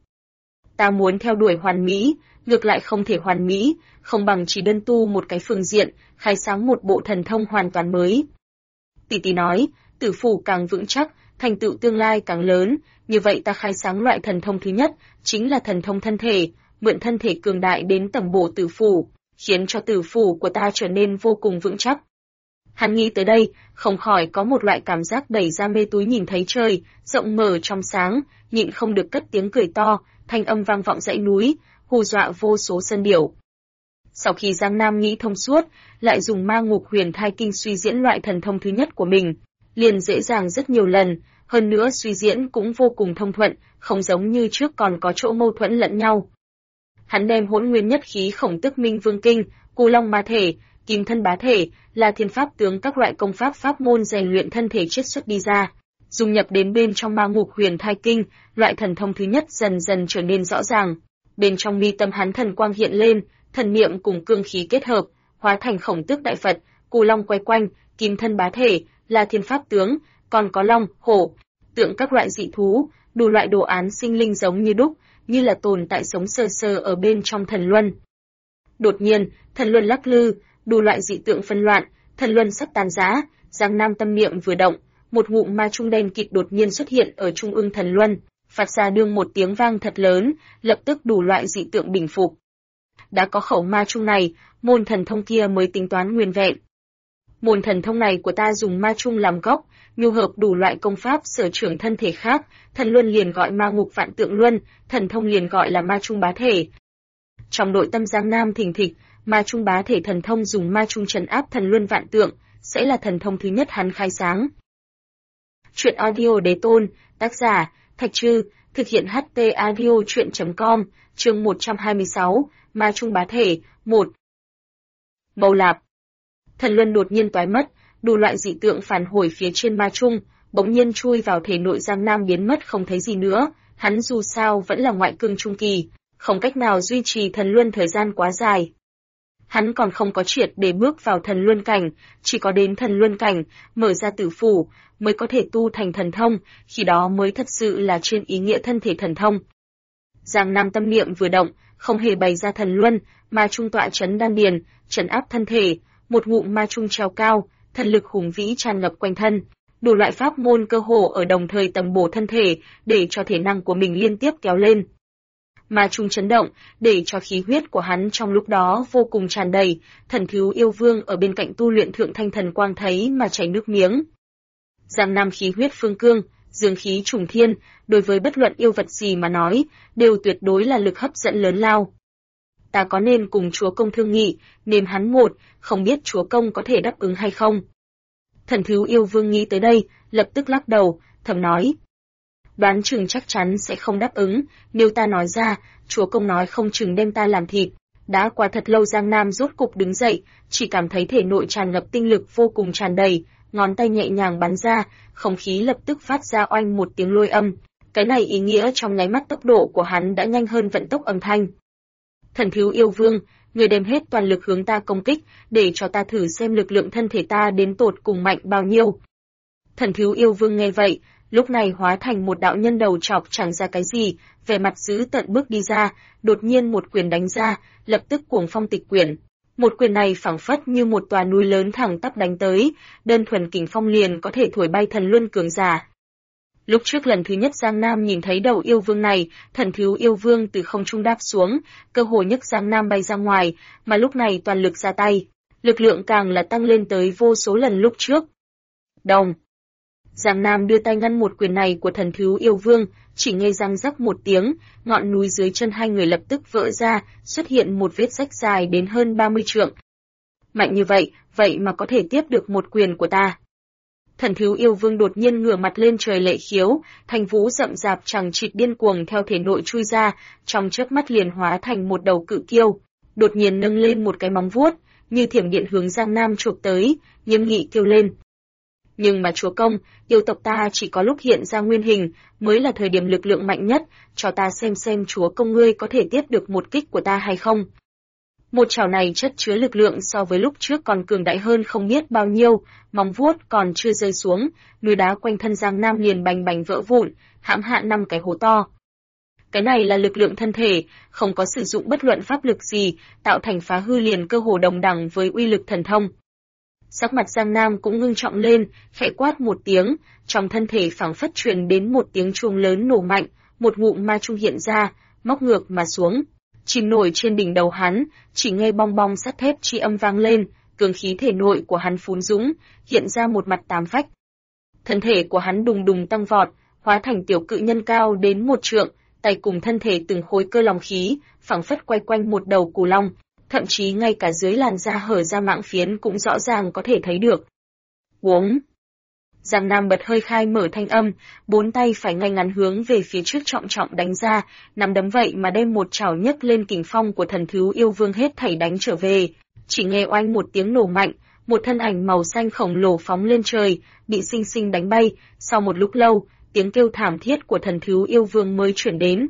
ta muốn theo đuổi hoàn mỹ, ngược lại không thể hoàn mỹ, không bằng chỉ đơn tu một cái phương diện, khai sáng một bộ thần thông hoàn toàn mới. Tỷ tỷ nói, tử phủ càng vững chắc, thành tựu tương lai càng lớn, như vậy ta khai sáng loại thần thông thứ nhất, chính là thần thông thân thể, mượn thân thể cường đại đến tầm bổ tử phủ, khiến cho tử phủ của ta trở nên vô cùng vững chắc. Hắn nghĩ tới đây, không khỏi có một loại cảm giác đẩy ra mê túi nhìn thấy trời, rộng mở trong sáng, nhịn không được cất tiếng cười to, thanh âm vang vọng dãy núi, hù dọa vô số sơn điểu. Sau khi Giang Nam nghĩ thông suốt, lại dùng Ma Ngục Huyền Thai Kinh suy diễn loại thần thông thứ nhất của mình, liền dễ dàng rất nhiều lần, hơn nữa suy diễn cũng vô cùng thông thuận, không giống như trước còn có chỗ mâu thuẫn lẫn nhau. Hắn đem Hỗn Nguyên Nhất Khí Khổng Tức Minh Vương Kinh, Cù Long Ma Thể, Kim Thân Bá Thể, là Thiên Pháp Tướng các loại công pháp pháp môn rèn luyện thân thể chiết xuất đi ra, dung nhập đến bên trong Ma Ngục Huyền Thai Kinh, loại thần thông thứ nhất dần dần trở nên rõ ràng. Bên trong mi tâm hắn thần quang hiện lên, thần niệm cùng cương khí kết hợp, hóa thành Khổng Tước Đại Phật, Cù Long quay quanh, Kim Thân Bá Thể, là Thiên Pháp Tướng, còn có long, hổ, tượng các loại dị thú, đủ loại đồ án sinh linh giống như đúc, như là tồn tại sống sờ sờ ở bên trong thần luân. Đột nhiên, thần luân lắc lư, đủ loại dị tượng phân loạn, thần luân sắp tan rã, Giang Nam tâm niệm vừa động, một ngụm ma trung đen kịt đột nhiên xuất hiện ở trung ương thần luân, phát ra đương một tiếng vang thật lớn, lập tức đủ loại dị tượng bình phục. Đã có khẩu ma trung này, môn thần thông kia mới tính toán nguyên vẹn. Môn thần thông này của ta dùng ma chung làm gốc, nhu hợp đủ loại công pháp sở trường thân thể khác, thần luân liền gọi ma ngục vạn tượng luân, thần thông liền gọi là ma chung bá thể. Trong nội tâm Giang Nam thình thịch, ma chung bá thể thần thông dùng ma chung trấn áp thần luân vạn tượng, sẽ là thần thông thứ nhất hắn khai sáng. Truyện audio đế tôn, tác giả, Thạch Trư, thực hiện HT audio truyện.com, chương 126, ma chung bá thể, 1. Mâu lạp. Thần luân đột nhiên toái mất, đủ loại dị tượng phản hồi phía trên ma chung, bỗng nhiên chui vào thể nội Giang Nam biến mất không thấy gì nữa, hắn dù sao vẫn là ngoại cương trung kỳ, không cách nào duy trì thần luân thời gian quá dài. Hắn còn không có triệt để bước vào thần luân cảnh, chỉ có đến thần luân cảnh, mở ra tử phủ, mới có thể tu thành thần thông, khi đó mới thật sự là trên ý nghĩa thân thể thần thông. Giang Nam tâm niệm vừa động, không hề bày ra thần luân, ma chung tọa trấn đan điền, trấn áp thân thể, một ngụm ma chung treo cao, thần lực hùng vĩ tràn ngập quanh thân, đủ loại pháp môn cơ hồ ở đồng thời tầm bổ thân thể, để cho thể năng của mình liên tiếp kéo lên. Ma chung chấn động, để cho khí huyết của hắn trong lúc đó vô cùng tràn đầy, Thần Thiếu Yêu Vương ở bên cạnh tu luyện thượng thanh thần quang thấy mà chảy nước miếng. Giang Nam khí huyết phương cương, dương khí trùng thiên, đối với bất luận yêu vật gì mà nói, đều tuyệt đối là lực hấp dẫn lớn lao. Ta có nên cùng chúa công thương nghị, nêm hắn một, không biết chúa công có thể đáp ứng hay không. Thần Thiếu Yêu Vương nghĩ tới đây, lập tức lắc đầu, thầm nói. Đoán chừng chắc chắn sẽ không đáp ứng, nếu ta nói ra, chúa công nói không chừng đem ta làm thịt. Đã qua thật lâu Giang Nam rốt cục đứng dậy, chỉ cảm thấy thể nội tràn ngập tinh lực vô cùng tràn đầy, ngón tay nhẹ nhàng bắn ra, không khí lập tức phát ra oanh một tiếng lôi âm. Cái này ý nghĩa trong nháy mắt tốc độ của hắn đã nhanh hơn vận tốc âm thanh. Thần Thiếu Yêu Vương, người đem hết toàn lực hướng ta công kích, để cho ta thử xem lực lượng thân thể ta đến tột cùng mạnh bao nhiêu. Thần Thiếu Yêu Vương nghe vậy, lúc này hóa thành một đạo nhân đầu chọc chẳng ra cái gì, vẻ mặt dữ tợn bước đi ra, đột nhiên một quyền đánh ra, lập tức cuồng phong tịch quyển. Một quyền này phảng phất như một tòa núi lớn thẳng tắp đánh tới, đơn thuần kình phong liền có thể thổi bay thần luân cường giả. Lúc trước lần thứ nhất Giang Nam nhìn thấy đầu yêu vương này, Thần Thiếu Yêu Vương từ không trung đáp xuống, cơ hồ nhấc Giang Nam bay ra ngoài, mà lúc này toàn lực ra tay, lực lượng càng là tăng lên tới vô số lần lúc trước. Đồng. Giang Nam đưa tay ngăn một quyền này của Thần Thiếu Yêu Vương, chỉ nghe răng rắc một tiếng, ngọn núi dưới chân hai người lập tức vỡ ra, xuất hiện một vết rách dài đến hơn 30 trượng. Mạnh như vậy, vậy mà có thể tiếp được một quyền của ta. Thần Thiếu Yêu Vương đột nhiên ngửa mặt lên trời lệ khiếu, thanh vũ rậm rạp chằng chịt điên cuồng theo thể nội chui ra, trong chớp mắt liền hóa thành một đầu cự kiêu, đột nhiên nâng lên một cái móng vuốt, như thiểm điện hướng Giang Nam chụp tới, nghiêm nghị kêu lên. Nhưng mà chúa công, yêu tộc ta chỉ có lúc hiện ra nguyên hình, mới là thời điểm lực lượng mạnh nhất, cho ta xem chúa công ngươi có thể tiếp được một kích của ta hay không. Một chảo này chất chứa lực lượng so với lúc trước còn cường đại hơn không biết bao nhiêu, móng vuốt còn chưa rơi xuống, núi đá quanh thân Giang Nam liền bành bành vỡ vụn, hãm hạ 5 cái hố to. Cái này là lực lượng thân thể, không có sử dụng bất luận pháp lực gì, tạo thành phá hư liền cơ hồ đồng đẳng với uy lực thần thông. Sắc mặt Giang Nam cũng ngưng trọng lên, khẽ quát một tiếng, trong thân thể phảng phất truyền đến một tiếng chuông lớn nổ mạnh, một ngụm ma chung hiện ra, móc ngược mà xuống. Chìm nổi trên đỉnh đầu hắn, chỉ nghe bong bong sắt thép chi âm vang lên, cường khí thể nội của hắn phún dũng, hiện ra một mặt tám vách. Thân thể của hắn đùng đùng tăng vọt, hóa thành tiểu cự nhân cao đến 1 trượng, tay cùng thân thể từng khối cơ long khí, phảng phất quay quanh một đầu cù long, thậm chí ngay cả dưới làn da hở ra mạng phiến cũng rõ ràng có thể thấy được. Uống. Giang Nam bật hơi khai mở thanh âm, 4 tay phải ngay ngắn hướng về phía trước trọng trọng đánh ra, nắm đấm vậy mà đem một chảo nhấc lên kình phong của Thần Thiếu Yêu Vương hết thảy đánh trở về. Chỉ nghe oanh một tiếng nổ mạnh, một thân ảnh màu xanh khổng lồ phóng lên trời, bị xinh xinh đánh bay, sau một lúc lâu, tiếng kêu thảm thiết của Thần Thiếu Yêu Vương mới chuyển đến.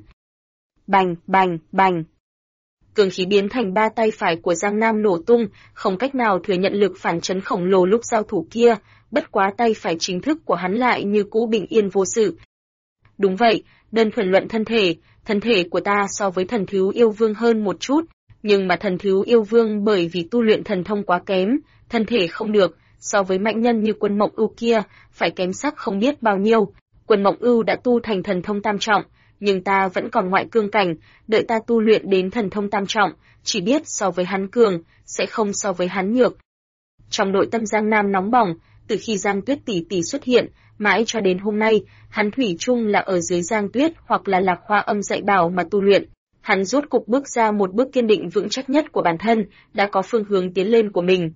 Bành, bành, bành. Cường khí biến thành 3 tay phải của Giang Nam nổ tung, không cách nào thừa nhận lực phản chấn khổng lồ lúc giao thủ kia, bất quá tay phải chính thức của hắn lại như cũ bình yên vô sự. Đúng vậy, đơn thuần luận thân thể của ta so với Thần Thiếu Yêu Vương hơn một chút, nhưng mà Thần Thiếu Yêu Vương bởi vì tu luyện thần thông quá kém, thân thể không được, so với mạnh nhân như Quân Mộng Ưu kia, phải kém sắc không biết bao nhiêu. Quân Mộng Ưu đã tu thành thần thông tam trọng, nhưng ta vẫn còn ngoại cương cảnh, đợi ta tu luyện đến thần thông tam trọng, chỉ biết so với hắn cường, sẽ không so với hắn nhược. Trong nội tâm Giang Nam nóng bỏng, từ khi Giang Tuyết tỷ tỷ xuất hiện, mãi cho đến hôm nay, hắn thủy chung là ở dưới Giang Tuyết hoặc là Lạc Hoa Âm dạy bảo mà tu luyện. Hắn rốt cục bước ra một bước kiên định vững chắc nhất của bản thân, đã có phương hướng tiến lên của mình.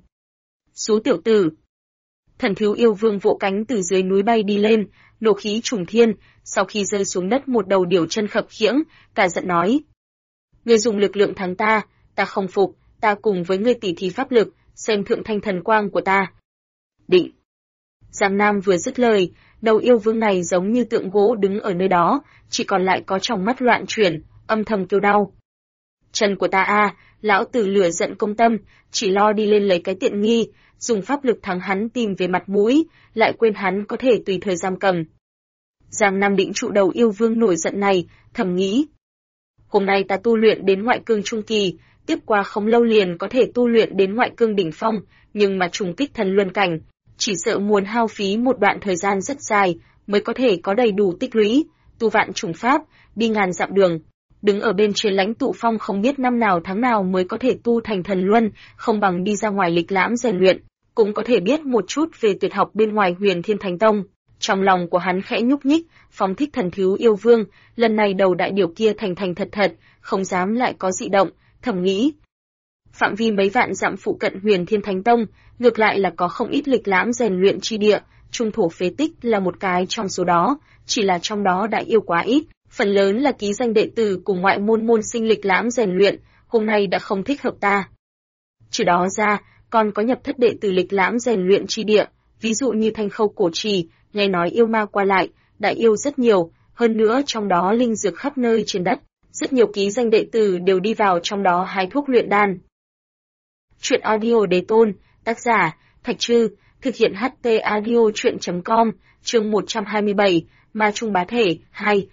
Xú tiểu tử! Thần thiếu yêu vương vỗ cánh từ dưới núi bay đi lên, nộ khí trùng thiên, sau khi rơi xuống đất một đầu điểu chân khập khiễng, cả giận nói. Ngươi dùng lực lượng thắng ta không phục, ta cùng với ngươi tỉ thí pháp lực, xem thượng thanh thần quang của ta. Định! Giang Nam vừa dứt lời, đầu yêu vương này giống như tượng gỗ đứng ở nơi đó, chỉ còn lại có tròng mắt loạn chuyển, âm thầm kêu đau. Chân của ta a, lão tử lửa giận công tâm, chỉ lo đi lên lấy cái tiện nghi, dùng pháp lực thắng hắn tìm về mặt mũi, lại quên hắn có thể tùy thời giam cầm. Giang Nam định trụ đầu yêu vương nổi giận này, thầm nghĩ. Hôm nay ta tu luyện đến ngoại cương trung kỳ, tiếp qua không lâu liền có thể tu luyện đến ngoại cương đỉnh phong, nhưng mà trùng kích thần luân cảnh, chỉ sợ muốn hao phí một đoạn thời gian rất dài, mới có thể có đầy đủ tích lũy, tu vạn trùng pháp, đi ngàn dặm đường. Đứng ở bên trên lãnh tụ phong không biết năm nào tháng nào mới có thể tu thành thần luân, không bằng đi ra ngoài lịch lãm rèn luyện, cũng có thể biết một chút về tuyệt học bên ngoài Huyền Thiên Thánh Tông. Trong lòng của hắn khẽ nhúc nhích, phóng thích thần thiếu yêu vương, lần này đầu đại điểu kia thành thành thật thật, không dám lại có dị động, thầm nghĩ. Phạm vi mấy vạn dặm phụ cận Huyền Thiên Thánh Tông, ngược lại là có không ít lịch lãm rèn luyện chi địa, trung thổ phế tích là một cái trong số đó, chỉ là trong đó đại yêu quá ít, phần lớn là ký danh đệ tử cùng ngoại môn môn sinh lịch lãm rèn luyện, hôm nay đã không thích hợp ta. Trừ đó ra, còn có nhập thất đệ tử lịch lãm rèn luyện chi địa, ví dụ như Thanh Khâu Cổ Trì, nghe nói yêu ma qua lại, đại yêu rất nhiều, hơn nữa trong đó linh dược khắp nơi trên đất, rất nhiều ký danh đệ tử đều đi vào trong đó hái thuốc luyện đan. Truyện audio đề tôn, tác giả, Thạch Trư, thực hiện HT audio truyện.com, chương 127, Ma Trung Bá Thể, 2.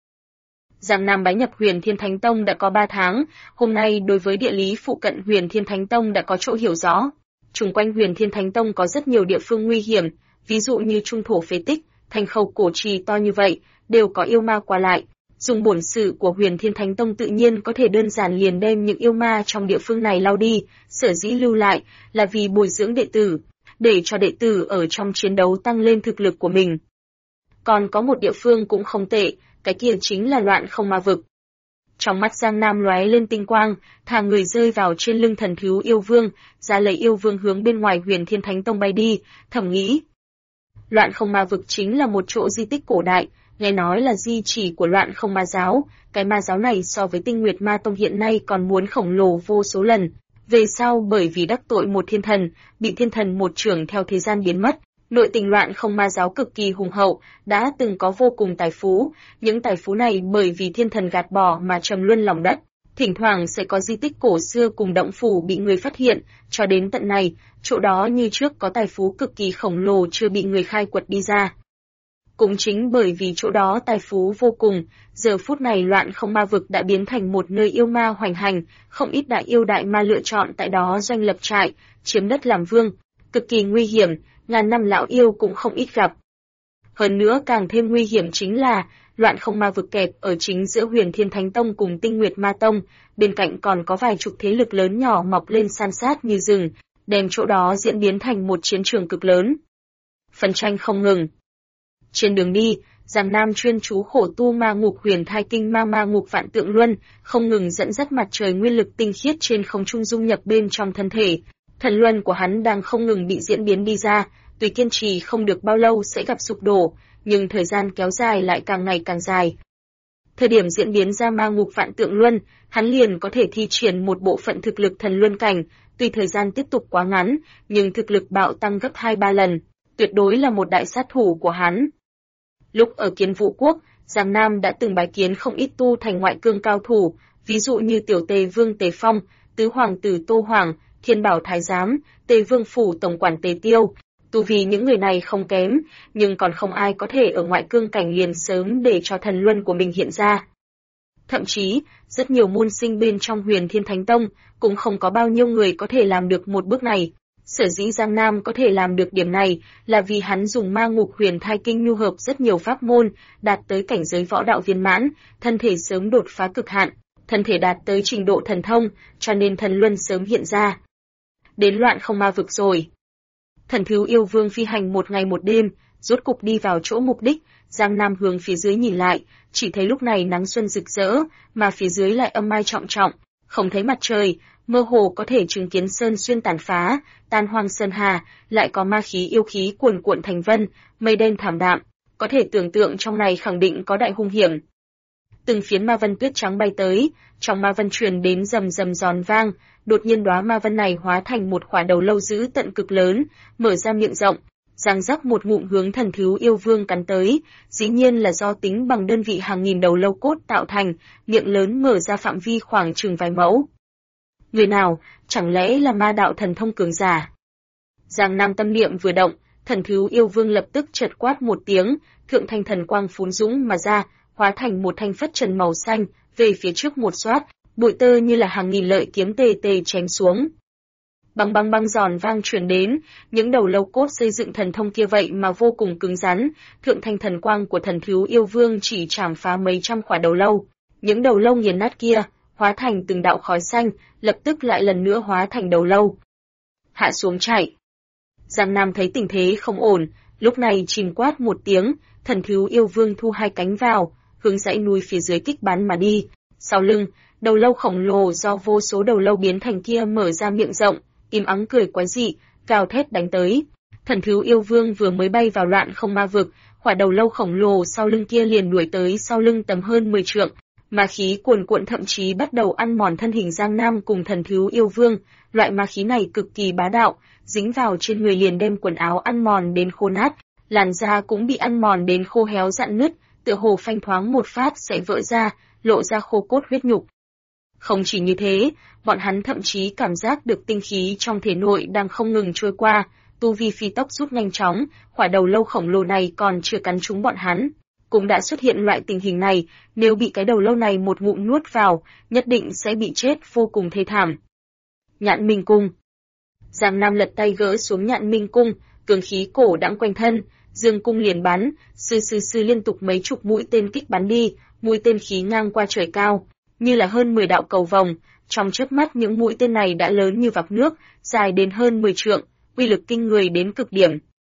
Giang Nam bái nhập Huyền Thiên Thánh Tông đã có 3 tháng, hôm nay đối với địa lý phụ cận Huyền Thiên Thánh Tông đã có chỗ hiểu rõ. Xung quanh Huyền Thiên Thánh Tông có rất nhiều địa phương nguy hiểm, ví dụ như trung thổ phế tích, Thanh Khâu Cổ Trì to như vậy, đều có yêu ma qua lại. Dùng bổn sự của Huyền Thiên Thánh Tông tự nhiên có thể đơn giản liền đem những yêu ma trong địa phương này lau đi, sở dĩ lưu lại là vì bồi dưỡng đệ tử, để cho đệ tử ở trong chiến đấu tăng lên thực lực của mình. Còn có một địa phương cũng không tệ, cái kia chính là Loạn Không Ma Vực. Trong mắt Giang Nam lóe lên tinh quang, thả người rơi vào trên lưng thần thiếu yêu vương, ra lấy yêu vương hướng bên ngoài Huyền Thiên Thánh Tông bay đi, thầm nghĩ. Loạn Không Ma Vực chính là một chỗ di tích cổ đại, nghe nói là di chỉ của Loạn Không Ma Giáo, cái ma giáo này so với Tinh Nguyệt Ma Tông hiện nay còn muốn khổng lồ vô số lần. Về sau bởi vì đắc tội một thiên thần, bị thiên thần một trưởng theo thế gian biến mất, nội tình Loạn Không Ma Giáo cực kỳ hùng hậu, đã từng có vô cùng tài phú, những tài phú này bởi vì thiên thần gạt bỏ mà trầm luân lòng đất. Thỉnh thoảng sẽ có di tích cổ xưa cùng động phủ bị người phát hiện, cho đến tận này, chỗ đó như trước có tài phú cực kỳ khổng lồ chưa bị người khai quật đi ra. Cũng chính bởi vì chỗ đó tài phú vô cùng, giờ phút này Loạn Không Ma Vực đã biến thành một nơi yêu ma hoành hành, không ít đại yêu đại ma lựa chọn tại đó doanh lập trại, chiếm đất làm vương, cực kỳ nguy hiểm, ngàn năm lão yêu cũng không ít gặp. Hơn nữa càng thêm nguy hiểm chính là, Loạn Không Ma Vực kẹp ở chính giữa Huyền Thiên Thánh Tông cùng Tinh Nguyệt Ma Tông, bên cạnh còn có vài chục thế lực lớn nhỏ mọc lên san sát như rừng, đem chỗ đó diễn biến thành một chiến trường cực lớn. Phân tranh không ngừng. Trên đường đi, Giang Nam chuyên chú khổ tu ma ngục huyền thai kinh ma ngục vạn tượng luân, không ngừng dẫn dắt mặt trời nguyên lực tinh khiết trên không trung dung nhập bên trong thân thể. Thần luân của hắn đang không ngừng bị diễn biến đi ra, tuy kiên trì không được bao lâu sẽ gặp sụp đổ, nhưng thời gian kéo dài lại càng ngày càng dài. Thời điểm diễn biến ra ma ngục vạn tượng luân, hắn liền có thể thi triển một bộ phận thực lực thần luân cảnh, tuy thời gian tiếp tục quá ngắn, nhưng thực lực bạo tăng gấp 2-3 lần, tuyệt đối là một đại sát thủ của hắn. Lúc ở Kiến Vũ Quốc, Giang Nam đã từng bái kiến không ít tu thành ngoại cương cao thủ, ví dụ như Tiểu Tề Vương Tề Phong, Tứ Hoàng tử Tô Hoàng, Thiên Bảo Thái Giám, Tề Vương Phủ Tổng quản Tề Tiêu. Tu vì những người này không kém, nhưng còn không ai có thể ở ngoại cương cảnh liền sớm để cho thần luân của mình hiện ra. Thậm chí, rất nhiều môn sinh bên trong Huyền Thiên Thánh Tông, cũng không có bao nhiêu người có thể làm được một bước này. Sở dĩ Giang Nam có thể làm được điểm này là vì hắn dùng ma ngục huyền thai kinh nhu hợp rất nhiều pháp môn, đạt tới cảnh giới võ đạo viên mãn, thân thể sớm đột phá cực hạn, thân thể đạt tới trình độ thần thông, cho nên thần luân sớm hiện ra. Đến Loạn Không Ma Vực rồi. Thần Thiếu Yêu Vương phi hành một ngày một đêm, rốt cục đi vào chỗ mục đích. Giang Nam hướng phía dưới nhìn lại, chỉ thấy lúc này nắng xuân rực rỡ, mà phía dưới lại âm mai trọng trọng, không thấy mặt trời, mơ hồ có thể chứng kiến sơn xuyên tàn phá, tan hoang sơn hà, lại có ma khí yêu khí cuồn cuộn thành vân, mây đen thảm đạm, có thể tưởng tượng trong này khẳng định có đại hung hiểm. Từng phiến ma vân tuyết trắng bay tới, trong ma vân truyền đến rầm rầm giòn vang, đột nhiên đóa ma vân này hóa thành một quả đầu lâu dữ tận cực lớn, mở ra miệng rộng, giang rắc một ngụm hướng Thần Thiếu Yêu Vương cắn tới, dĩ nhiên là do tính bằng đơn vị hàng nghìn đầu lâu cốt tạo thành, miệng lớn mở ra phạm vi khoảng chừng vài mẫu. Người nào, chẳng lẽ là ma đạo thần thông cường giả? Giang Nam tâm niệm vừa động, Thần Thiếu Yêu Vương lập tức chợt quát một tiếng, thượng thanh thần quang phún dũng mà ra, hóa thành một thanh phất trần màu xanh, về phía trước một xoát, bụi tơ như là hàng nghìn lợi kiếm tề tề chém xuống. Băng băng băng giòn vang truyền đến, những đầu lâu cốt xây dựng thần thông kia vậy mà vô cùng cứng rắn, thượng thanh thần quang của Thần Thiếu Yêu Vương chỉ chảm phá mấy trăm quả đầu lâu. Những đầu lâu nghiền nát kia, hóa thành từng đạo khói xanh, lập tức lại lần nữa hóa thành đầu lâu. Hạ xuống chạy. Giang Nam thấy tình thế không ổn, lúc này chìm quát một tiếng, Thần Thiếu Yêu Vương thu hai cánh vào, hướng dãy núi phía dưới kích bắn mà đi. Sau lưng, đầu lâu khổng lồ do vô số đầu lâu biến thành kia mở ra miệng rộng, im ắng cười quái dị, gào thét đánh tới. Thần Thiếu Yêu Vương vừa mới bay vào loạn không ma vực, quả đầu lâu khổng lồ sau lưng kia liền đuổi tới sau lưng tầm hơn 10 trượng, ma khí cuồn cuộn thậm chí bắt đầu ăn mòn thân hình Giang Nam cùng Thần Thiếu Yêu Vương. Loại ma khí này cực kỳ bá đạo, dính vào trên người liền đem quần áo ăn mòn đến khô nát, làn da cũng bị ăn mòn đến khô héo rạn nứt, tựa hồ phanh thoáng một phát sẽ vỡ ra, lộ ra khô cốt huyết nhục. Không chỉ như thế, bọn hắn thậm chí cảm giác được tinh khí trong thể nội đang không ngừng trôi qua, tu vi phi tốc rút nhanh chóng, quả đầu lâu khổng lồ này còn chưa cắn trúng bọn hắn. Cũng đã xuất hiện loại tình hình này, nếu bị cái đầu lâu này một ngụm nuốt vào, nhất định sẽ bị chết vô cùng thê thảm. Nhạn Minh Cung. Giang Nam lật tay gỡ xuống Nhạn Minh Cung, cường khí cổ đãng quanh thân, dương cung liền bắn, sư liên tục mấy chục mũi tên kích bắn đi, mũi tên khí ngang qua trời cao, như là hơn 10 đạo cầu vồng, trong chớp mắt những mũi tên này đã lớn như vạc nước, dài đến hơn 10 trượng, uy lực kinh người đến cực điểm.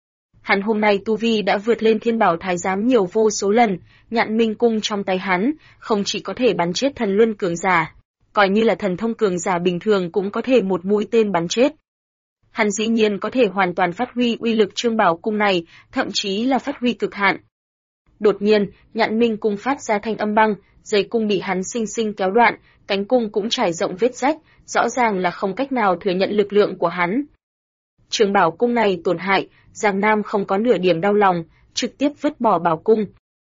Hắn hôm nay tu vi đã vượt lên Thiên Bảo Thái Giám nhiều vô số lần, Nhạn Minh Cung trong tay hắn không chỉ có thể bắn chết thần luân cường giả, coi như là thần thông cường giả bình thường cũng có thể một mũi tên bắn chết. Hắn dĩ nhiên có thể hoàn toàn phát huy uy lực Trương Bảo Cung này, thậm chí là phát huy cực hạn. Đột nhiên, Nhạn Minh Cung phát ra thanh âm băng, dây cung bị hắn sinh sinh kéo đoạn, cánh cung cũng trải rộng vết rách, rõ ràng là không cách nào thừa nhận lực lượng của hắn. Trương Bảo Cung này tổn hại, Giang Nam không có nửa điểm đau lòng, trực tiếp vứt bỏ bảo cung.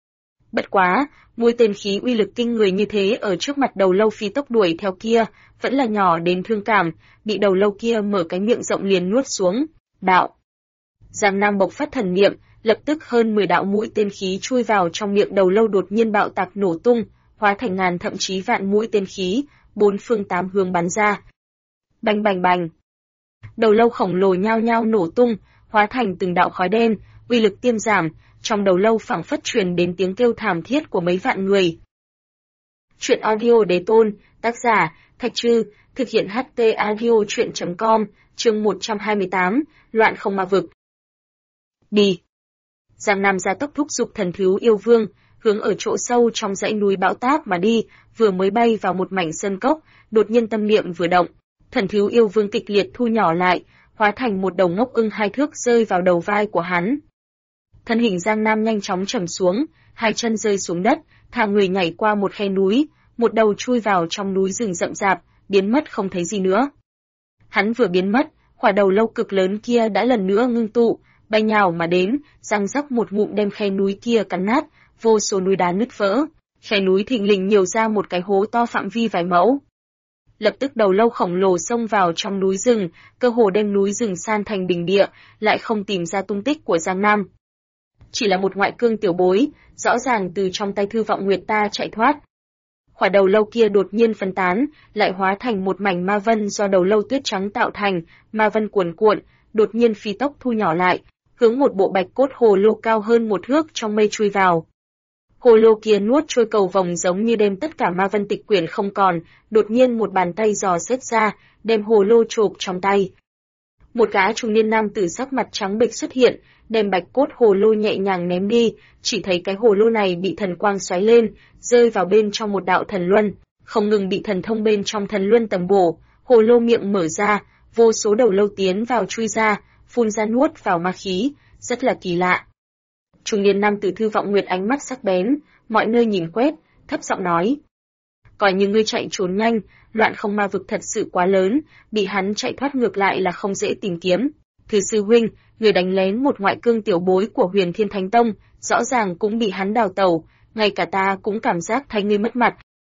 Bất quá, mũi tên khí uy lực kinh người như thế ở trước mặt đầu lâu phi tốc đuổi theo kia, vẫn là nhỏ đến thương cảm, bị đầu lâu kia mở cái miệng rộng liền nuốt xuống. Đạo. Giang Nam bộc phát thần niệm, lập tức hơn 10 đạo mũi tên khí chui vào trong miệng đầu lâu đột nhiên bạo tạc nổ tung, hóa thành ngàn thậm chí vạn mũi tên khí, bốn phương tám hướng bắn ra. Bành bành bành. Đầu lâu khổng lồ nhao nhao nổ tung, hóa thành từng đạo khói đen, uy lực tiêm giảm, trong đầu lâu phảng phất truyền đến tiếng kêu thảm thiết của mấy vạn người. Truyện audio đế tôn, tác giả, Thạch Trư, thực hiện HT audio truyện.com, chương 128, loạn không ma vực. Đi. Giang Nam gia tốc thúc giục Thần Thiếu Yêu Vương, hướng ở chỗ sâu trong dãy núi bão táp mà đi, vừa mới bay vào một mảnh sơn cốc, đột nhiên tâm niệm vừa động, Thần Thiếu Yêu Vương kịch liệt thu nhỏ lại, hóa thành một đầu ngốc ưng 2 thước rơi vào đầu vai của hắn. Thân hình Giang Nam nhanh chóng trầm xuống, hai chân rơi xuống đất, thả người nhảy qua một khe núi, một đầu chui vào trong núi rừng rậm rạp, biến mất không thấy gì nữa. Hắn vừa biến mất, quả đầu lâu cực lớn kia đã lần nữa ngưng tụ, bay nhào mà đến, răng rắc một ngụm đem khe núi kia cắn nát, vô số núi đá nứt vỡ, khe núi thình lình nhiều ra một cái hố to phạm vi vài mẫu. Lập tức đầu lâu khổng lồ xông vào trong núi rừng, cơ hồ đem núi rừng san thành bình địa, lại không tìm ra tung tích của Giang Nam. Chỉ là một ngoại cương tiểu bối, rõ ràng từ trong tay Thư Vọng Nguyệt ta chạy thoát. Quả đầu lâu kia đột nhiên phân tán, lại hóa thành một mảnh ma vân do đầu lâu tuyết trắng tạo thành, ma vân cuồn cuộn, đột nhiên phi tốc thu nhỏ lại, hướng một bộ bạch cốt hồ lô cao hơn 1 thước trong mây chui vào. Hồ lô kia nuốt trôi cầu vồng giống như đem tất cả ma vân tịch quyển không còn, đột nhiên một bàn tay giò xét ra, đem hồ lô chộp trong tay. Một gã trung niên nam tử sắc mặt trắng bệch xuất hiện, đem bạch cốt hồ lô nhẹ nhàng ném đi, chỉ thấy cái hồ lô này bị thần quang xoáy lên, rơi vào bên trong một đạo thần luân, không ngừng bị thần thông bên trong thần luân tầm bổ, hồ lô miệng mở ra, vô số đầu lâu tiến vào chui ra, phun ra nuốt vào ma khí, rất là kỳ lạ. Trung niên nam tử Thư Vọng Nguyệt ánh mắt sắc bén, mọi nơi nhìn quét, thấp giọng nói: "Coi như ngươi chạy trốn nhanh, Loạn Không Ma vực thật sự quá lớn, bị hắn chạy thoát ngược lại là không dễ tìm kiếm. Thư sư huynh, người đánh lén một ngoại cương tiểu bối của Huyền Thiên Thánh Tông, rõ ràng cũng bị hắn đào tẩu, ngay cả ta cũng cảm giác thấy ngươi mất mặt."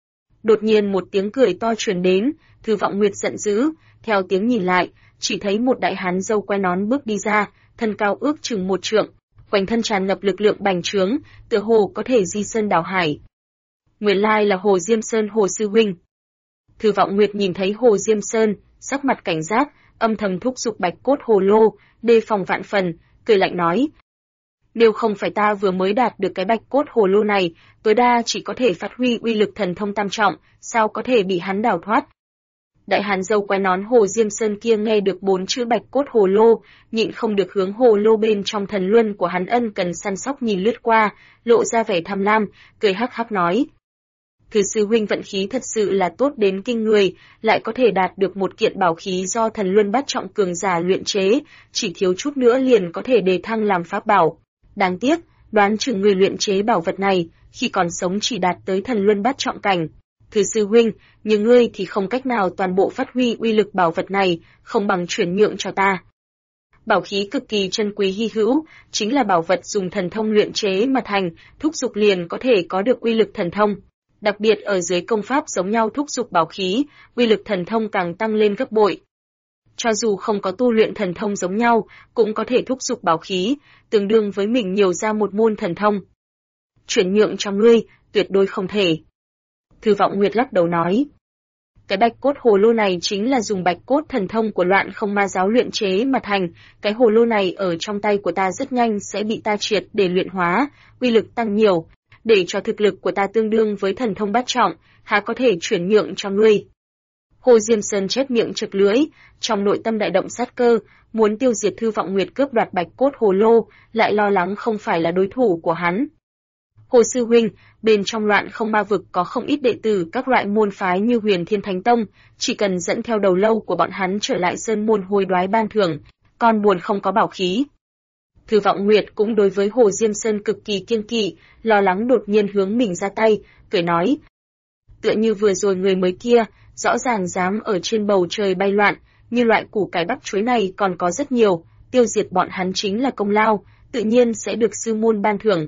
Đột nhiên một tiếng cười to truyền đến, Thư Vọng Nguyệt giận dữ, theo tiếng nhìn lại, chỉ thấy một đại hán râu quai nón bước đi ra, thân cao ước chừng 1 trượng, quanh thân tràn ngập lực lượng bành trướng, tựa hồ có thể di sơn đảo hải. Nguyên lai là Hồ Diêm Sơn Hồ sư huynh. Thư Vọng Nguyệt nhìn thấy Hồ Diêm Sơn, sắc mặt cảnh giác, âm thầm thúc giục bạch cốt hồ lô, đề phòng vạn phần, cười lạnh nói: "Nếu không phải ta vừa mới đạt được cái bạch cốt hồ lô này, tối đa chỉ có thể phát huy uy lực thần thông tam trọng, sao có thể bị hắn đào thoát?" Đại hán dâu quai nón Hồ Diêm Sơn kia nghe được 4 chữ bạch cốt hồ lô, nhịn không được hướng hồ lô bên trong thần luân của hắn ân cần săn sóc nhìn lướt qua, lộ ra vẻ tham lam, cười hắc hắc nói: "Thư sư huynh vận khí thật sự là tốt đến kinh người, lại có thể đạt được một kiện bảo khí do thần luân bát trọng cường giả luyện chế, chỉ thiếu chút nữa liền có thể đề thăng làm pháp bảo. Đáng tiếc, đoán chừng người luyện chế bảo vật này, khi còn sống chỉ đạt tới thần luân bát trọng cảnh. Thư sư huynh, nhưng ngươi thì không cách nào toàn bộ phát huy uy lực bảo vật này, không bằng chuyển nhượng cho ta." Bảo khí cực kỳ chân quý hy hữu, chính là bảo vật dùng thần thông luyện chế mà thành, thúc giục liền có thể có được uy lực thần thông. Đặc biệt ở dưới công pháp giống nhau thúc giục bảo khí, uy lực thần thông càng tăng lên gấp bội. Cho dù không có tu luyện thần thông giống nhau, cũng có thể thúc giục bảo khí, tương đương với mình nhiều ra một môn thần thông. Chuyển nhượng cho ngươi, tuyệt đối không thể. Thư Vọng Nguyệt lắc đầu nói: "Cái bạch cốt hồ lô này chính là dùng bạch cốt thần thông của Loạn Không Ma giáo luyện chế mà thành, cái hồ lô này ở trong tay của ta rất nhanh sẽ bị ta triệt để luyện hóa, uy lực tăng nhiều, để cho thực lực của ta tương đương với thần thông bát trọng, há có thể chuyển nhượng cho ngươi." Hồ Diêm Sơn chép miệng chực lưỡi, trong nội tâm đại động sát cơ, muốn tiêu diệt Thư Vọng Nguyệt cướp đoạt bạch cốt hồ lô, lại lo lắng không phải là đối thủ của hắn. "Hồ sư huynh, bên trong Loạn Không Ma vực có không ít đệ tử các loại môn phái như Huyền Thiên Thánh Tông, chỉ cần dẫn theo đầu lâu của bọn hắn trở lại sơn môn hối đoái ban thưởng, con buồn không có bảo khí." Thư Vọng Nguyệt cũng đối với Hồ Diêm Sơn cực kỳ kiêng kỵ, lo lắng đột nhiên hướng mình ra tay, cười nói: "Tựa như vừa rồi người mới kia, rõ ràng dám ở trên bầu trời bay loạn, như loại củ cải bắp chuối này còn có rất nhiều, tiêu diệt bọn hắn chính là công lao, tự nhiên sẽ được sư môn ban thưởng."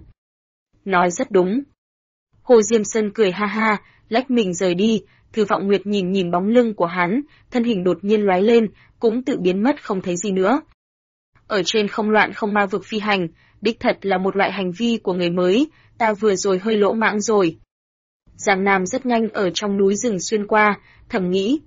Nói rất đúng. Hồ Diêm Sơn cười ha ha, lách mình rời đi, Thư Vọng Nguyệt nhìn nhìn bóng lưng của hắn, thân hình đột nhiên lóe lên, cũng tự biến mất không thấy gì nữa. Ở trên không Loạn Không Ma vực phi hành, đích thật là một loại hành vi của người mới, ta vừa rồi hơi lỗ mãng rồi. Giang Nam rất nhanh ở trong núi rừng xuyên qua, thầm nghĩ.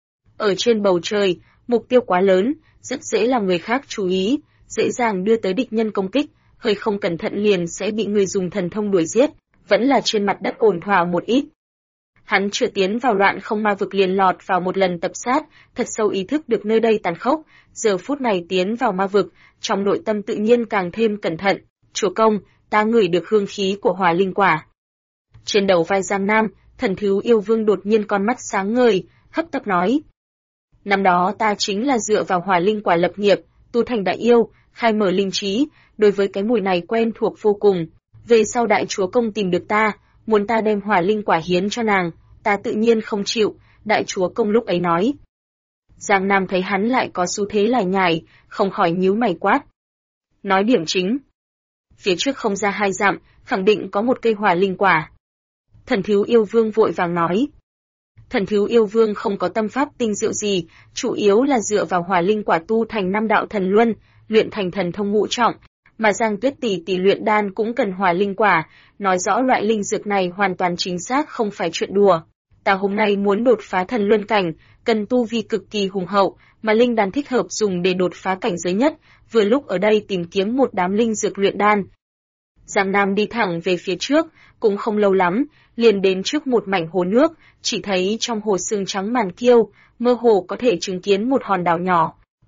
Ở trên bầu trời, mục tiêu quá lớn, rất dễ làm người khác chú ý, dễ dàng đưa tới địch nhân công kích, hơi không cẩn thận liền sẽ bị người dùng thần thông đuổi giết, vẫn là trên mặt đất ổn thỏa một ít. Hắn chưa tiến vào Loạn Không Ma vực liền lọt vào một lần tập sát, thật sâu ý thức được nơi đây tàn khốc, giờ phút này tiến vào ma vực, trong nội tâm tự nhiên càng thêm cẩn thận. "Chúa công, ta ngửi được hương khí của hỏa linh quả." Trên đầu vai Giang Nam, Thần Thú Yêu Vương đột nhiên con mắt sáng ngời, hấp tấp nói: "Năm đó ta chính là dựa vào hỏa linh quả lập nghiệp, tu thành đại yêu, khai mở linh trí, đối với cái mùi này quen thuộc vô cùng. Về sau đại chúa công tìm được ta, muốn ta đem hỏa linh quả hiến cho nàng, ta tự nhiên không chịu." Đại chúa công lúc ấy nói. Giang Nam thấy hắn lại có xu thế lải nhải, không khỏi nhíu mày quát: "Nói điểm chính." "Phía trước không ra 2 dặm, khẳng định có một cây hỏa linh quả." Thần Thú Yêu Vương vội vàng nói. Thần Thú Yêu Vương không có tâm pháp tinh diệu gì, chủ yếu là dựa vào hỏa linh quả tu thành 5 đạo thần luân, luyện thành thần thông ngũ trọng, mà Giang Tuyết tỷ tỷ luyện đan cũng cần hỏa linh quả, nói rõ loại linh dược này hoàn toàn chính xác không phải chuyện đùa. Ta hôm nay muốn đột phá thần luân cảnh, cần tu vi cực kỳ hùng hậu, mà linh đan thích hợp dùng để đột phá cảnh giới nhất, vừa lúc ở đây tìm kiếm một đám linh dược luyện đan. Giang Nam đi thẳng về phía trước, cũng không lâu lắm, liền đến trước một mảnh hồ nước, chỉ thấy trong hồ sương trắng màn kiêu, mơ hồ có thể chứng kiến một hòn đảo nhỏ.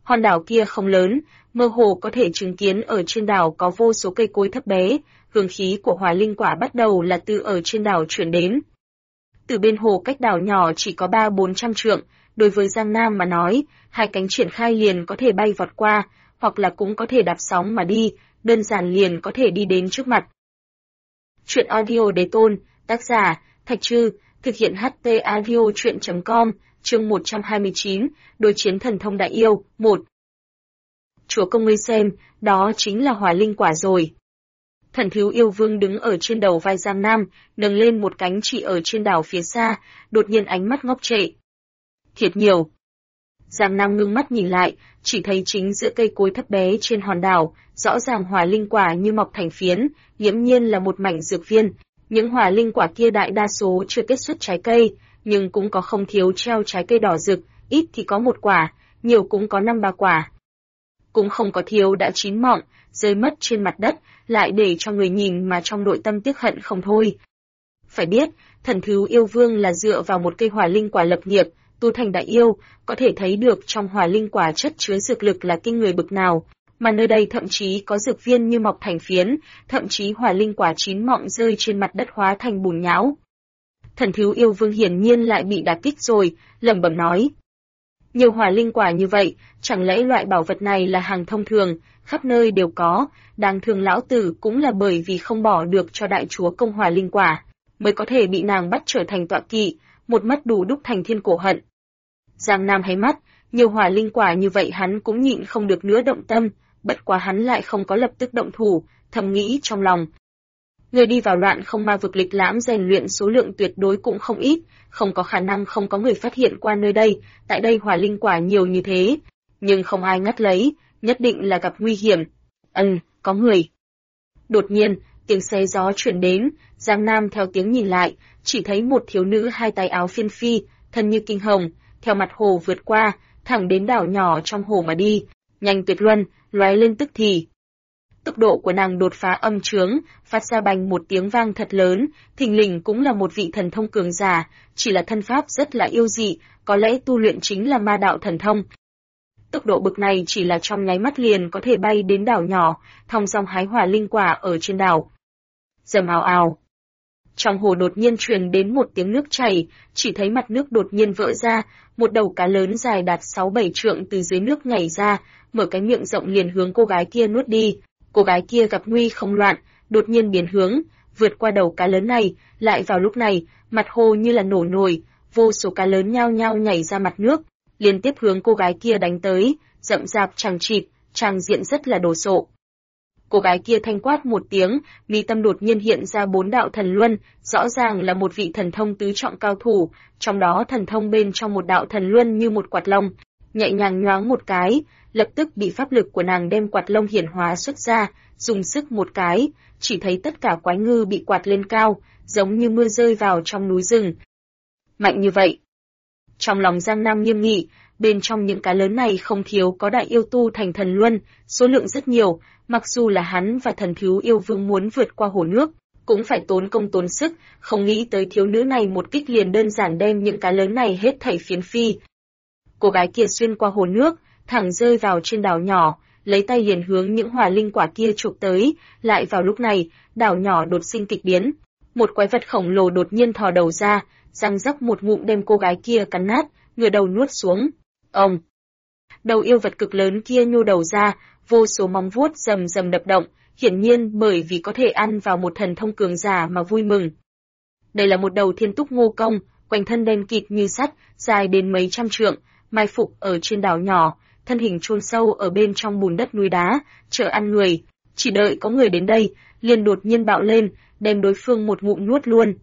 Hòn đảo kia không lớn, mơ hồ có thể chứng kiến ở trên đảo có vô số cây cối thấp bé, hương khí của hỏa linh quả bắt đầu là từ ở trên đảo chuyển đến. Từ bên hồ cách đảo nhỏ chỉ có 300-400 trượng, đối với Giang Nam mà nói, hai cánh triển khai liền có thể bay vọt qua, hoặc là cũng có thể đạp sóng mà đi, đơn giản liền có thể đi đến trước mặt. Truyện audio đế tôn, tác giả, Thạch Trư, thực hiện HT audio truyện.com, chương 129, đối chiến thần thông đại yêu, 1. Chúa công ngươi xem, đó chính là hỏa linh quả rồi. Thần thiếu yêu vương đứng ở trên đầu vai Giang Nam, nâng lên một cánh chỉ ở trên đảo phía xa, đột nhiên ánh mắt ngốc trệ. Thiệt nhiều. Giang Nam ngưng mắt nhìn lại, chỉ thấy chính giữa cây cối thấp bé trên hòn đảo, rõ ràng hỏa linh quả như mọc thành phiến, nghiễm nhiên là một mảnh dược viên. Những hỏa linh quả kia đại đa số chưa kết xuất trái cây, nhưng cũng có không thiếu treo trái cây đỏ rực, ít thì có 1 quả, nhiều cũng có 5-3 quả. Cũng không có thiếu đã chín mọng, rơi mất trên mặt đất, lại để cho người nhìn mà trong nội tâm tiếc hận không thôi. Phải biết, thần thú yêu vương là dựa vào một cây hỏa linh quả lập nghiệp, tu thành đại yêu, có thể thấy được trong hỏa linh quả chất chứa dược lực là kinh người bực nào, mà nơi đây thậm chí có dược viên như mọc thành phiến, thậm chí hỏa linh quả chín mọng rơi trên mặt đất hóa thành bùn nhão. Thần thú yêu vương hiển nhiên lại bị đả kích rồi, lẩm bẩm nói. Nhiều hỏa linh quả như vậy, chẳng lẽ loại bảo vật này là hàng thông thường, khắp nơi đều có, đáng thương lão tử cũng là bởi vì không bỏ được cho đại chúa công hỏa linh quả, mới có thể bị nàng bắt trở thành tọa kỵ, một mất đủ đúc thành thiên cổ hận. Giang Nam hay mắt, nhiều hỏa linh quả như vậy hắn cũng nhịn không được nữa động tâm, bất quá hắn lại không có lập tức động thủ, thầm nghĩ trong lòng. Người đi vào loạn không ma vực lịch lãm rèn luyện số lượng tuyệt đối cũng không ít, không có khả năng không có người phát hiện qua nơi đây, tại đây hỏa linh quả nhiều như thế, nhưng không ai ngắt lấy, nhất định là gặp nguy hiểm. Có người. Đột nhiên, tiếng xé gió chuyển đến, Giang Nam theo tiếng nhìn lại, chỉ thấy một thiếu nữ hai tay áo phiên phi, thân như kinh hồng, theo mặt hồ vượt qua, thẳng đến đảo nhỏ trong hồ mà đi, nhanh tuyệt luân, lóe lên tức thì. Tốc độ của nàng đột phá âm chướng, phát ra bành một tiếng vang thật lớn, thình lình cũng là một vị thần thông cường giả, chỉ là thân pháp rất là yêu dị, có lẽ tu luyện chính là ma đạo thần thông. Tốc độ bực này chỉ là trong nháy mắt liền có thể bay đến đảo nhỏ, thong dong hái hỏa linh quả ở trên đảo. Rầm ào ào. Trong hồ đột nhiên truyền đến một tiếng nước chảy, chỉ thấy mặt nước đột nhiên vỡ ra, một đầu cá lớn dài đạt 6-7 trượng từ dưới nước nhảy ra, mở cái miệng rộng liền hướng cô gái kia nuốt đi. Cô gái kia gặp nguy không loạn, đột nhiên biến hướng, vượt qua đầu cá lớn này, lại vào lúc này, mặt hồ như là nổ nổi, vô số cá lớn nhao nhao nhảy ra mặt nước, liên tiếp hướng cô gái kia đánh tới, rậm rạp chằng chịt, tràng diện rất là đồ sộ. Cô gái kia thanh quát một tiếng, mi tâm đột nhiên hiện ra 4 đạo thần luân, rõ ràng là một vị thần thông tứ trọng cao thủ, trong đó thần thông bên trong một đạo thần luân như một quạt lông, nhẹ nhàng nhoáng một cái, lập tức bị pháp lực của nàng đem quạt lông hiển hóa xuất ra, dùng sức một cái, chỉ thấy tất cả quái ngư bị quạt lên cao, giống như mưa rơi vào trong núi rừng. Mạnh như vậy. Trong lòng Giang Nam nghiêm nghị, bên trong những cá lớn này không thiếu có đại yêu tu thành thần luân, số lượng rất nhiều, mặc dù là hắn và thần thiếu yêu vương muốn vượt qua hồ nước, cũng phải tốn công tốn sức, không nghĩ tới thiếu nữ này một kích liền đơn giản đem những cá lớn này hết thảy phiến phi. Cô gái kia xuyên qua hồ nước, thẳng rơi vào trên đảo nhỏ, lấy tay liền hướng những hỏa linh quả kia chụp tới, lại vào lúc này, đảo nhỏ đột sinh kịch biến. Một quái vật khổng lồ đột nhiên thò đầu ra, răng rắc một ngụm đem cô gái kia cắn nát, ngửa đầu nuốt xuống. Ông! Đầu yêu vật cực lớn kia nhô đầu ra, vô số móng vuốt rầm rầm đập động, hiển nhiên bởi vì có thể ăn vào một thần thông cường giả mà vui mừng. Đây là một đầu thiên túc ngô công, quanh thân đen kịt như sắt, dài đến mấy trăm trượng, mai phục ở trên đảo nhỏ, thân hình chôn sâu ở bên trong bùn đất núi đá, chờ ăn người, chỉ đợi có người đến đây, liền đột nhiên bạo lên, đem đối phương một ngụm nuốt luôn.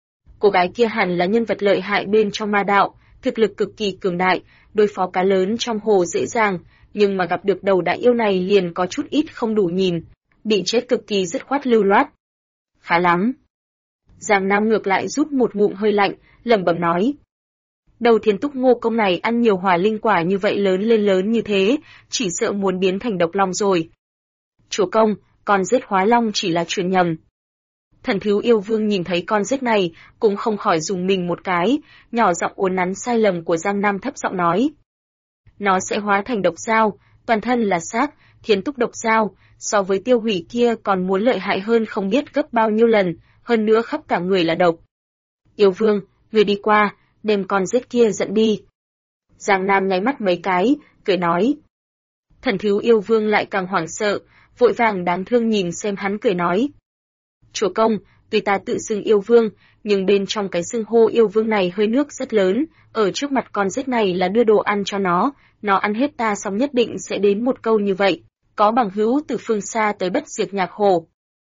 Cô gái kia hẳn là nhân vật lợi hại bên trong ma đạo, thực lực cực kỳ cường đại, đối phó cá lớn trong hồ dễ dàng, nhưng mà gặp được đầu đại yêu này liền có chút ít không đủ nhìn, bị chết cực kỳ dứt khoát lưu loát. Khá lắm. Giang Nam ngược lại rút một ngụm hơi lạnh, lẩm bẩm nói. Đầu thiên túc ngô công này ăn nhiều hỏa linh quả như vậy lớn như thế, chỉ sợ muốn biến thành độc long rồi. Chúa công, con giết hóa long chỉ là truyền nhầm. Thần thiếu yêu vương nhìn thấy con giết này, cũng không khỏi dùng mình một cái, nhỏ giọng uốn nắn sai lầm của Giang Nam thấp giọng nói. nó sẽ hóa thành độc dao, toàn thân là xác, thiên túc độc dao, so với tiêu hủy kia còn muốn lợi hại hơn không biết gấp bao nhiêu lần, hơn nữa khắp cả người là độc. Yêu Vương, người đi qua, đem con giết kia dẫn đi. Giang Nam nháy mắt mấy cái, cười nói. Thần Thiếu Yêu Vương lại càng hoảng sợ, vội vàng đáng thương nhìn xem hắn cười nói. Chúa công, tuy ta tự xưng Yêu Vương, nhưng bên trong cái xưng hô Yêu Vương này hơi nước rất lớn, ở trước mặt con giết này là đưa đồ ăn cho nó ăn hết ta xong nhất định sẽ đến một câu như vậy, có bằng hữu từ phương xa tới Bất Diệt Nhạc Hồ.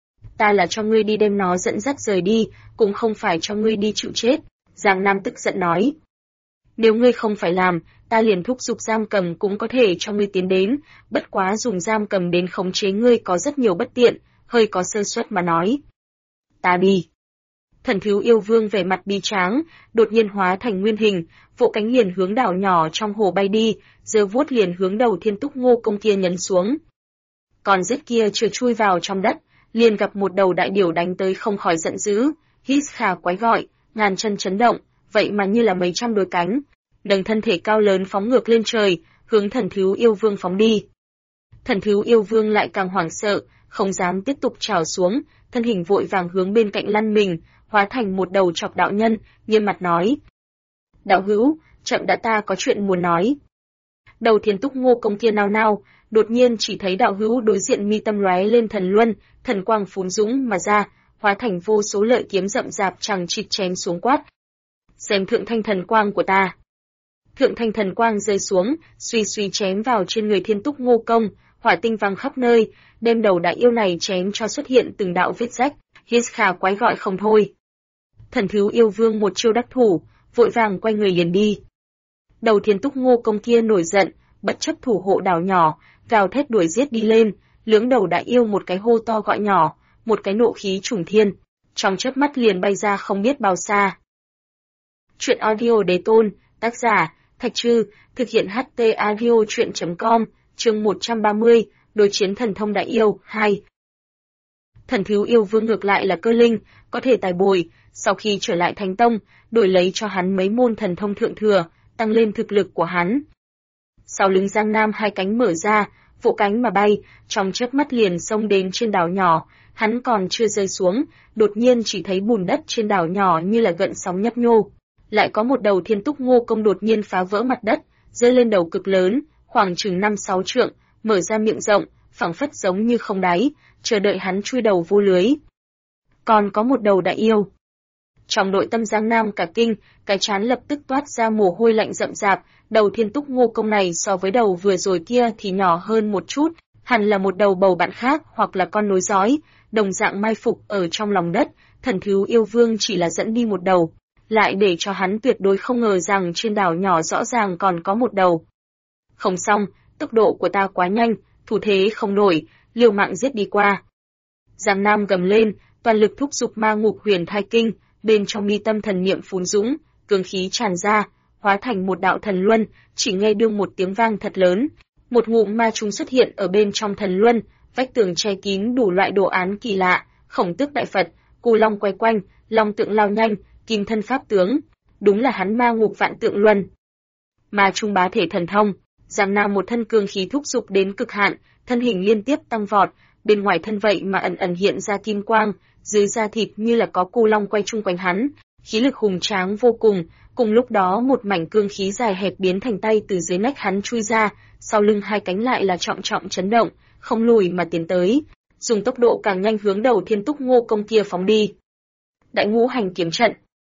Ta là cho ngươi đi đem nó dẫn dắt rời đi, cũng không phải cho ngươi đi chịu chết, Giang Nam tức giận nói. Nếu ngươi không phải làm, ta liền thúc giục giam cầm cũng có thể cho ngươi tiến đến, bất quá dùng giam cầm đến khống chế ngươi có rất nhiều bất tiện, hơi có sơ suất mà nói. Ta đi. Thần Thiếu Yêu Vương vẻ mặt bi tráng, đột nhiên hóa thành nguyên hình, vỗ cánh liền hướng đảo nhỏ trong hồ bay đi, giơ vuốt liền hướng đầu Thiên Túc Ngô Công kia nhấn xuống. Con giết kia chưa chui vào trong đất, liền gặp một đầu đại điểu đánh tới không khỏi giận dữ, hít khà quái gọi, ngàn chân chấn động, vậy mà như là mấy trăm đôi cánh, nâng thân thể cao lớn phóng ngược lên trời, hướng Thần Thiếu Yêu Vương phóng đi. Thần Thiếu Yêu Vương lại càng hoảng sợ, không dám tiếp tục trào xuống, thân hình vội vàng hướng bên cạnh lăn mình, hóa thành một đầu chọc đạo nhân, nghiêm mặt nói. Đạo hữu, chậm đã, ta có chuyện muốn nói. Đầu Thiên Túc Ngô Công kia nao nao, đột nhiên chỉ thấy đạo hữu đối diện mi tâm lóe lên thần luân, thần quang phún dũng mà ra, hóa thành vô số lợi kiếm rậm rạp chằng chịt chém xuống quát. Xem thượng thanh thần quang của ta. Thượng thanh thần quang rơi xuống, suy suy chém vào trên người Thiên Túc Ngô Công, hỏa tinh văng khắp nơi, đem đầu đại yêu này chém cho xuất hiện từng đạo vết rách, hít khà quái gọi không thôi. Thần Thiếu Yêu Vương một chiêu đắc thủ, vội vàng quay người liền đi. Đầu Thiên Túc Ngô Công kia nổi giận, bất chấp thủ hộ đảo nhỏ, gào thét đuổi giết đi lên, lưỡng đầu đại yêu một cái hô to gọi nhỏ, một cái nộ khí trùng thiên, trong chớp mắt liền bay ra không biết bao xa. Truyện audio Đế Tôn, tác giả Thạch Trư, thực hiện HT audio truyện.com, chương 130, đối chiến thần thông đại yêu 2. Thần Thiếu Yêu Vương ngược lại là cơ linh, có thể tài bồi, sau khi trở lại Thánh Tông, đổi lấy cho hắn mấy môn thần thông thượng thừa, tăng lên thực lực của hắn. Sau lưng Giang Nam hai cánh mở ra, vỗ cánh mà bay, trong chớp mắt liền xông đến trên đảo nhỏ, hắn còn chưa rơi xuống, đột nhiên chỉ thấy bùn đất trên đảo nhỏ như là gợn sóng nhấp nhô. Lại có một đầu Thiên Túc Ngô Công đột nhiên phá vỡ mặt đất, giơ lên đầu cực lớn, khoảng chừng 5-6 trượng, mở ra miệng rộng, phẳng phất giống như không đáy, chờ đợi hắn chui đầu vô lưới. Còn có một đầu đại yêu. Trong nội tâm Giang Nam cả kinh, cái trán lập tức toát ra mồ hôi lạnh rậm rạp, đầu Thiên Túc Ngô Công này so với đầu vừa rồi kia thì nhỏ hơn một chút, hẳn là một đầu bầu bạn khác hoặc là con nối dõi, đồng dạng mai phục ở trong lòng đất, Thần Thiếu Yêu Vương chỉ là dẫn đi một đầu, lại để cho hắn tuyệt đối không ngờ rằng trên đảo nhỏ rõ ràng còn có một đầu. Không xong, tốc độ của ta quá nhanh, thủ thế không nổi, liều mạng giết đi qua. Giang Nam gầm lên, toàn lực thúc giục Ma Ngục Huyền Thai Kinh, bên trong mi tâm thần niệm phún dũng, cương khí tràn ra, hóa thành một đạo thần luân, chỉ nghe đương một tiếng vang thật lớn, một ngụm ma trùng xuất hiện ở bên trong thần luân, vách tường che kín đủ loại đồ án kỳ lạ, Khổng Tước Đại Phật, Cù Long quay quanh, long tượng lao nhanh, kim thân pháp tướng, đúng là hắn Ma Ngục Vạn Tượng Luân. Ma Trung bá thể thần thông, Giang Nam một thân cương khí thúc giục đến cực hạn, thân hình liên tiếp tăng vọt, bên ngoài thân vậy mà ẩn ẩn hiện ra kim quang, dưới da thịt như là có cù long quay chung quanh hắn, khí lực hùng tráng vô cùng. Cùng lúc đó một mảnh cương khí dài hẹp biến thành tay từ dưới nách hắn chui ra, sau lưng hai cánh lại là trọng trọng chấn động, không lùi mà tiến tới, dùng tốc độ càng nhanh hướng đầu Thiên Túc Ngô Công kia phóng đi. Đại Ngũ Hành Kiếm Trận.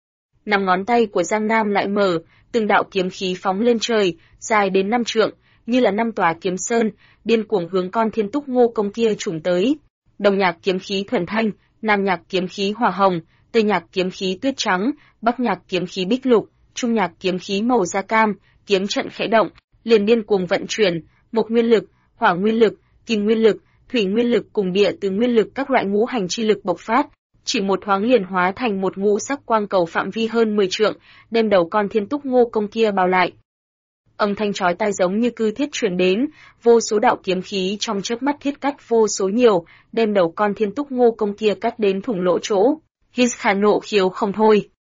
5 ngón tay của Giang Nam lại mở, từng đạo kiếm khí phóng lên trời, dài đến 5 trượng, như là 5 tòa kiếm sơn, điên cuồng hướng con Thiên Túc Ngô Công kia trùng tới. Đông nhạc kiếm khí thuần thanh, nam nhạc kiếm khí hỏa hồng, tây nhạc kiếm khí tuyết trắng, bắc nhạc kiếm khí bích lục, trung nhạc kiếm khí màu da cam, kiếm trận khẽ động, liền điên cuồng vận chuyển, mộc nguyên lực, hỏa nguyên lực, kim nguyên lực, thủy nguyên lực cùng địa từ nguyên lực các loại ngũ hành chi lực bộc phát, chỉ một thoáng liền hóa thành một ngũ sắc quang cầu phạm vi hơn 10 trượng, đem đầu con Thiên Túc Ngô Công kia bao lại. Âm thanh chói tai giống như cư thiết truyền đến, vô số đạo kiếm khí trong chớp mắt thiết cắt vô số nhiều, đem đầu con Thiên Túc Ngô Công kia cắt đến thủng lỗ chỗ. Hít khả nộ khiếu không thôi.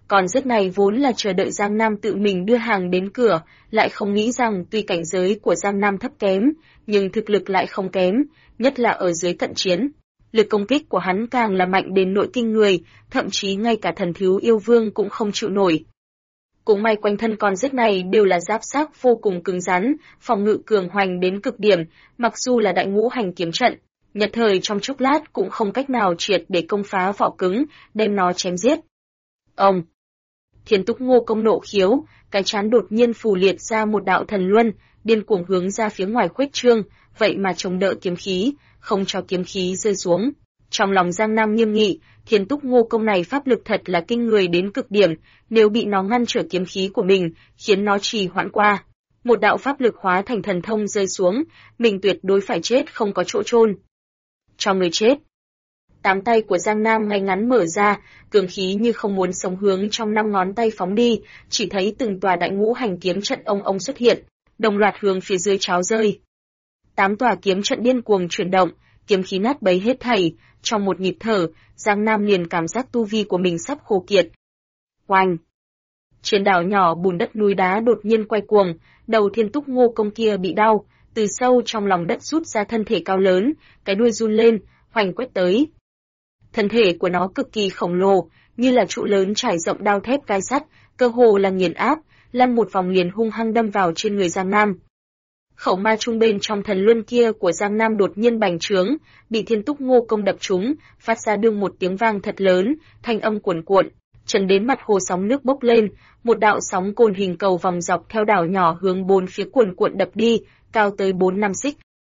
Con rết này vốn là chờ đợi Giang Nam tự mình đưa hàng đến cửa, lại không nghĩ rằng tuy cảnh giới của Giang Nam thấp kém, nhưng thực lực lại không kém, nhất là ở dưới cận chiến. Lực công kích của hắn càng là mạnh đến nỗi kinh người, thậm chí ngay cả thần thiếu yêu vương cũng không chịu nổi. Cũng may quanh thân con rết này đều là giáp xác vô cùng cứng rắn, phòng ngự cường hoành đến cực điểm, mặc dù là đại ngũ hành kiếm trận, nhất thời trong chốc lát cũng không cách nào triệt để công phá vỏ cứng, đem nó chém giết. Ông! Thiên Túc Ngô Công nộ khiếu, cái trán đột nhiên phù liệt ra một đạo thần luân, điên cuồng hướng ra phía ngoài khuếch trương, vậy mà chống đỡ kiếm khí, không cho kiếm khí rơi xuống. Trong lòng Giang Nam nghiêm nghị, Thiên Túc Ngô Công này pháp lực thật là kinh người đến cực điểm, nếu bị nó ngăn trở kiếm khí của mình, khiến nó trì hoãn qua. Một đạo pháp lực hóa thành thần thông rơi xuống, mình tuyệt đối phải chết không có chỗ chôn. Cho người chết. Tám tay của Giang Nam ngay ngắn mở ra, cường khí như không muốn sống hướng trong 5 ngón tay phóng đi, chỉ thấy từng tòa đại ngũ hành kiếm trận ông xuất hiện, đồng loạt hướng phía dưới cháo rơi. 8 tòa kiếm trận điên cuồng chuyển động, kiếm khí nát bấy hết thảy, trong một nhịp thở, Giang Nam liền cảm giác tu vi của mình sắp khô kiệt. Oanh! Trên đảo nhỏ bùn đất núi đá đột nhiên quay cuồng, đầu Thiên Túc Ngô Công kia bị đau, từ sâu trong lòng đất rút ra thân thể cao lớn, cái đuôi run lên, hoành quét tới. Thân thể của nó cực kỳ khổng lồ, như là trụ lớn trải rộng đao thép gai sắt, cơ hồ là nghiền áp, lăn một vòng liền hung hăng đâm vào trên người Giang Nam. Khẩu ma trung bên trong thần luân kia của Giang Nam đột nhiên bành trướng, bị Thiên Túc Ngô Công đập trúng, phát ra đương một tiếng vang thật lớn, thanh âm cuồn cuộn, trần đến mặt hồ sóng nước bốc lên, một đạo sóng cồn hình cầu vòng dọc theo đảo nhỏ hướng bốn phía cuồn cuộn đập đi, cao tới 4-5 xích.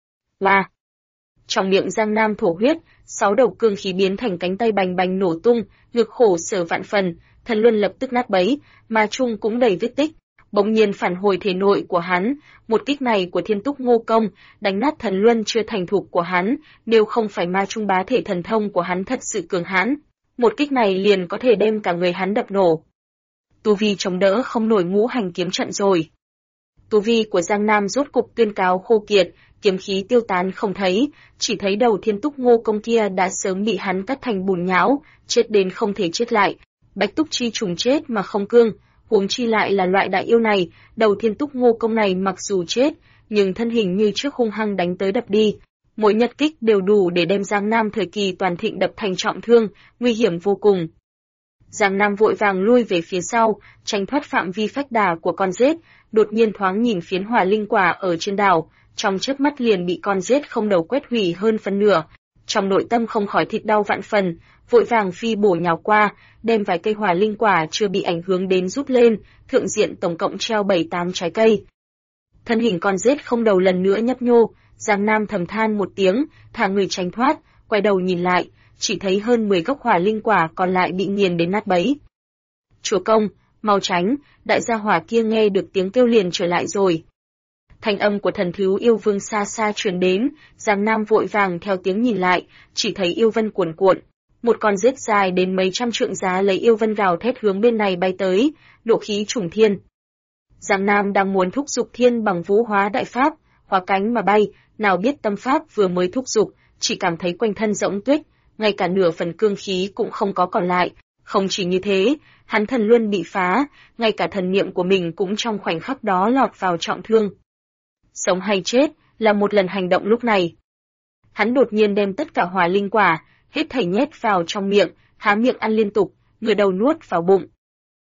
Là trong miệng Giang Nam thổ huyết, 6 đầu cương khí biến thành cánh tay bành bành nổ tung, ngực khổ sở vạn phần, thần luân lập tức nát bấy, ma trung cũng đầy vết tích. Bỗng nhiên phản hồi thể nội của hắn, một kích này của Thiên Túc Ngô Công, đánh nát thần luân chưa thành thục của hắn, nếu không phải ma trung bá thể thần thông của hắn thật sự cường hãn, một kích này liền có thể đem cả người hắn đập nổ. Tu vi chống đỡ không nổi ngũ hành kiếm trận rồi. Tu vi của Giang Nam rốt cục tuyên cáo khô kiệt, kiếm khí tiêu tán không thấy, chỉ thấy đầu Thiên Túc Ngô Công kia đã sớm bị hắn cắt thành bùn nhão, chết đến không thể chết lại. Bạch Túc Chi trùng chết mà không cương, huống chi lại là loại đại yêu này, đầu Thiên Túc Ngô Công này mặc dù chết, nhưng thân hình như trước hung hăng đánh tới đập đi. Mỗi nhật kích đều đủ để đem Giang Nam thời kỳ toàn thịnh đập thành trọng thương, nguy hiểm vô cùng. Giang Nam vội vàng lui về phía sau, tránh thoát phạm vi phách đà của con rết, đột nhiên thoáng nhìn phiến hỏa linh quả ở trên đảo, trong chớp mắt liền bị con rết không đầu quét hủy hơn phân nửa. Trong nội tâm không khỏi thịt đau vạn phần, vội vàng phi bổ nhào qua, đem vài cây hỏa linh quả chưa bị ảnh hưởng đến rút lên, thượng diện tổng cộng treo 7-8 trái cây. Thân hình con rết không đầu lần nữa nhấp nhô, Giang Nam thầm than một tiếng, thả người tránh thoát, quay đầu nhìn lại, chỉ thấy hơn 10 gốc hỏa linh quả còn lại bị nghiền đến nát bấy. Chúa công, mau tránh, đại gia hỏa kia nghe được tiếng kêu liền trở lại rồi. Thanh âm của thần thiếu yêu vương xa xa truyền đến, Giang Nam vội vàng theo tiếng nhìn lại, chỉ thấy yêu vân cuồn cuộn. Một con rết dài đến mấy trăm trượng giá lấy yêu vân gào thét hướng bên này bay tới, độ khí trùng thiên. Giang Nam đang muốn thúc giục thiên bằng vũ hóa đại pháp, hóa cánh mà bay, nào biết tâm pháp vừa mới thúc giục, chỉ cảm thấy quanh thân rỗng tuếch, ngay cả nửa phần cương khí cũng không có còn lại. Không chỉ như thế, hắn thần luân bị phá, ngay cả thần niệm của mình cũng trong khoảnh khắc đó lọt vào trọng thương. Sống hay chết là một lần hành động lúc này. Hắn đột nhiên đem tất cả hỏa linh quả, hết thảy nhét vào trong miệng, há miệng ăn liên tục, ngửa đầu nuốt vào bụng.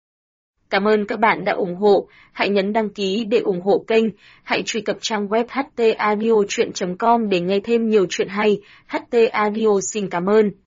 Cảm ơn các bạn đã ủng hộ, hãy nhấn đăng ký để ủng hộ kênh, hãy truy cập trang web htaudio.com để nghe thêm nhiều chuyện hay. HT Audio xin cảm ơn.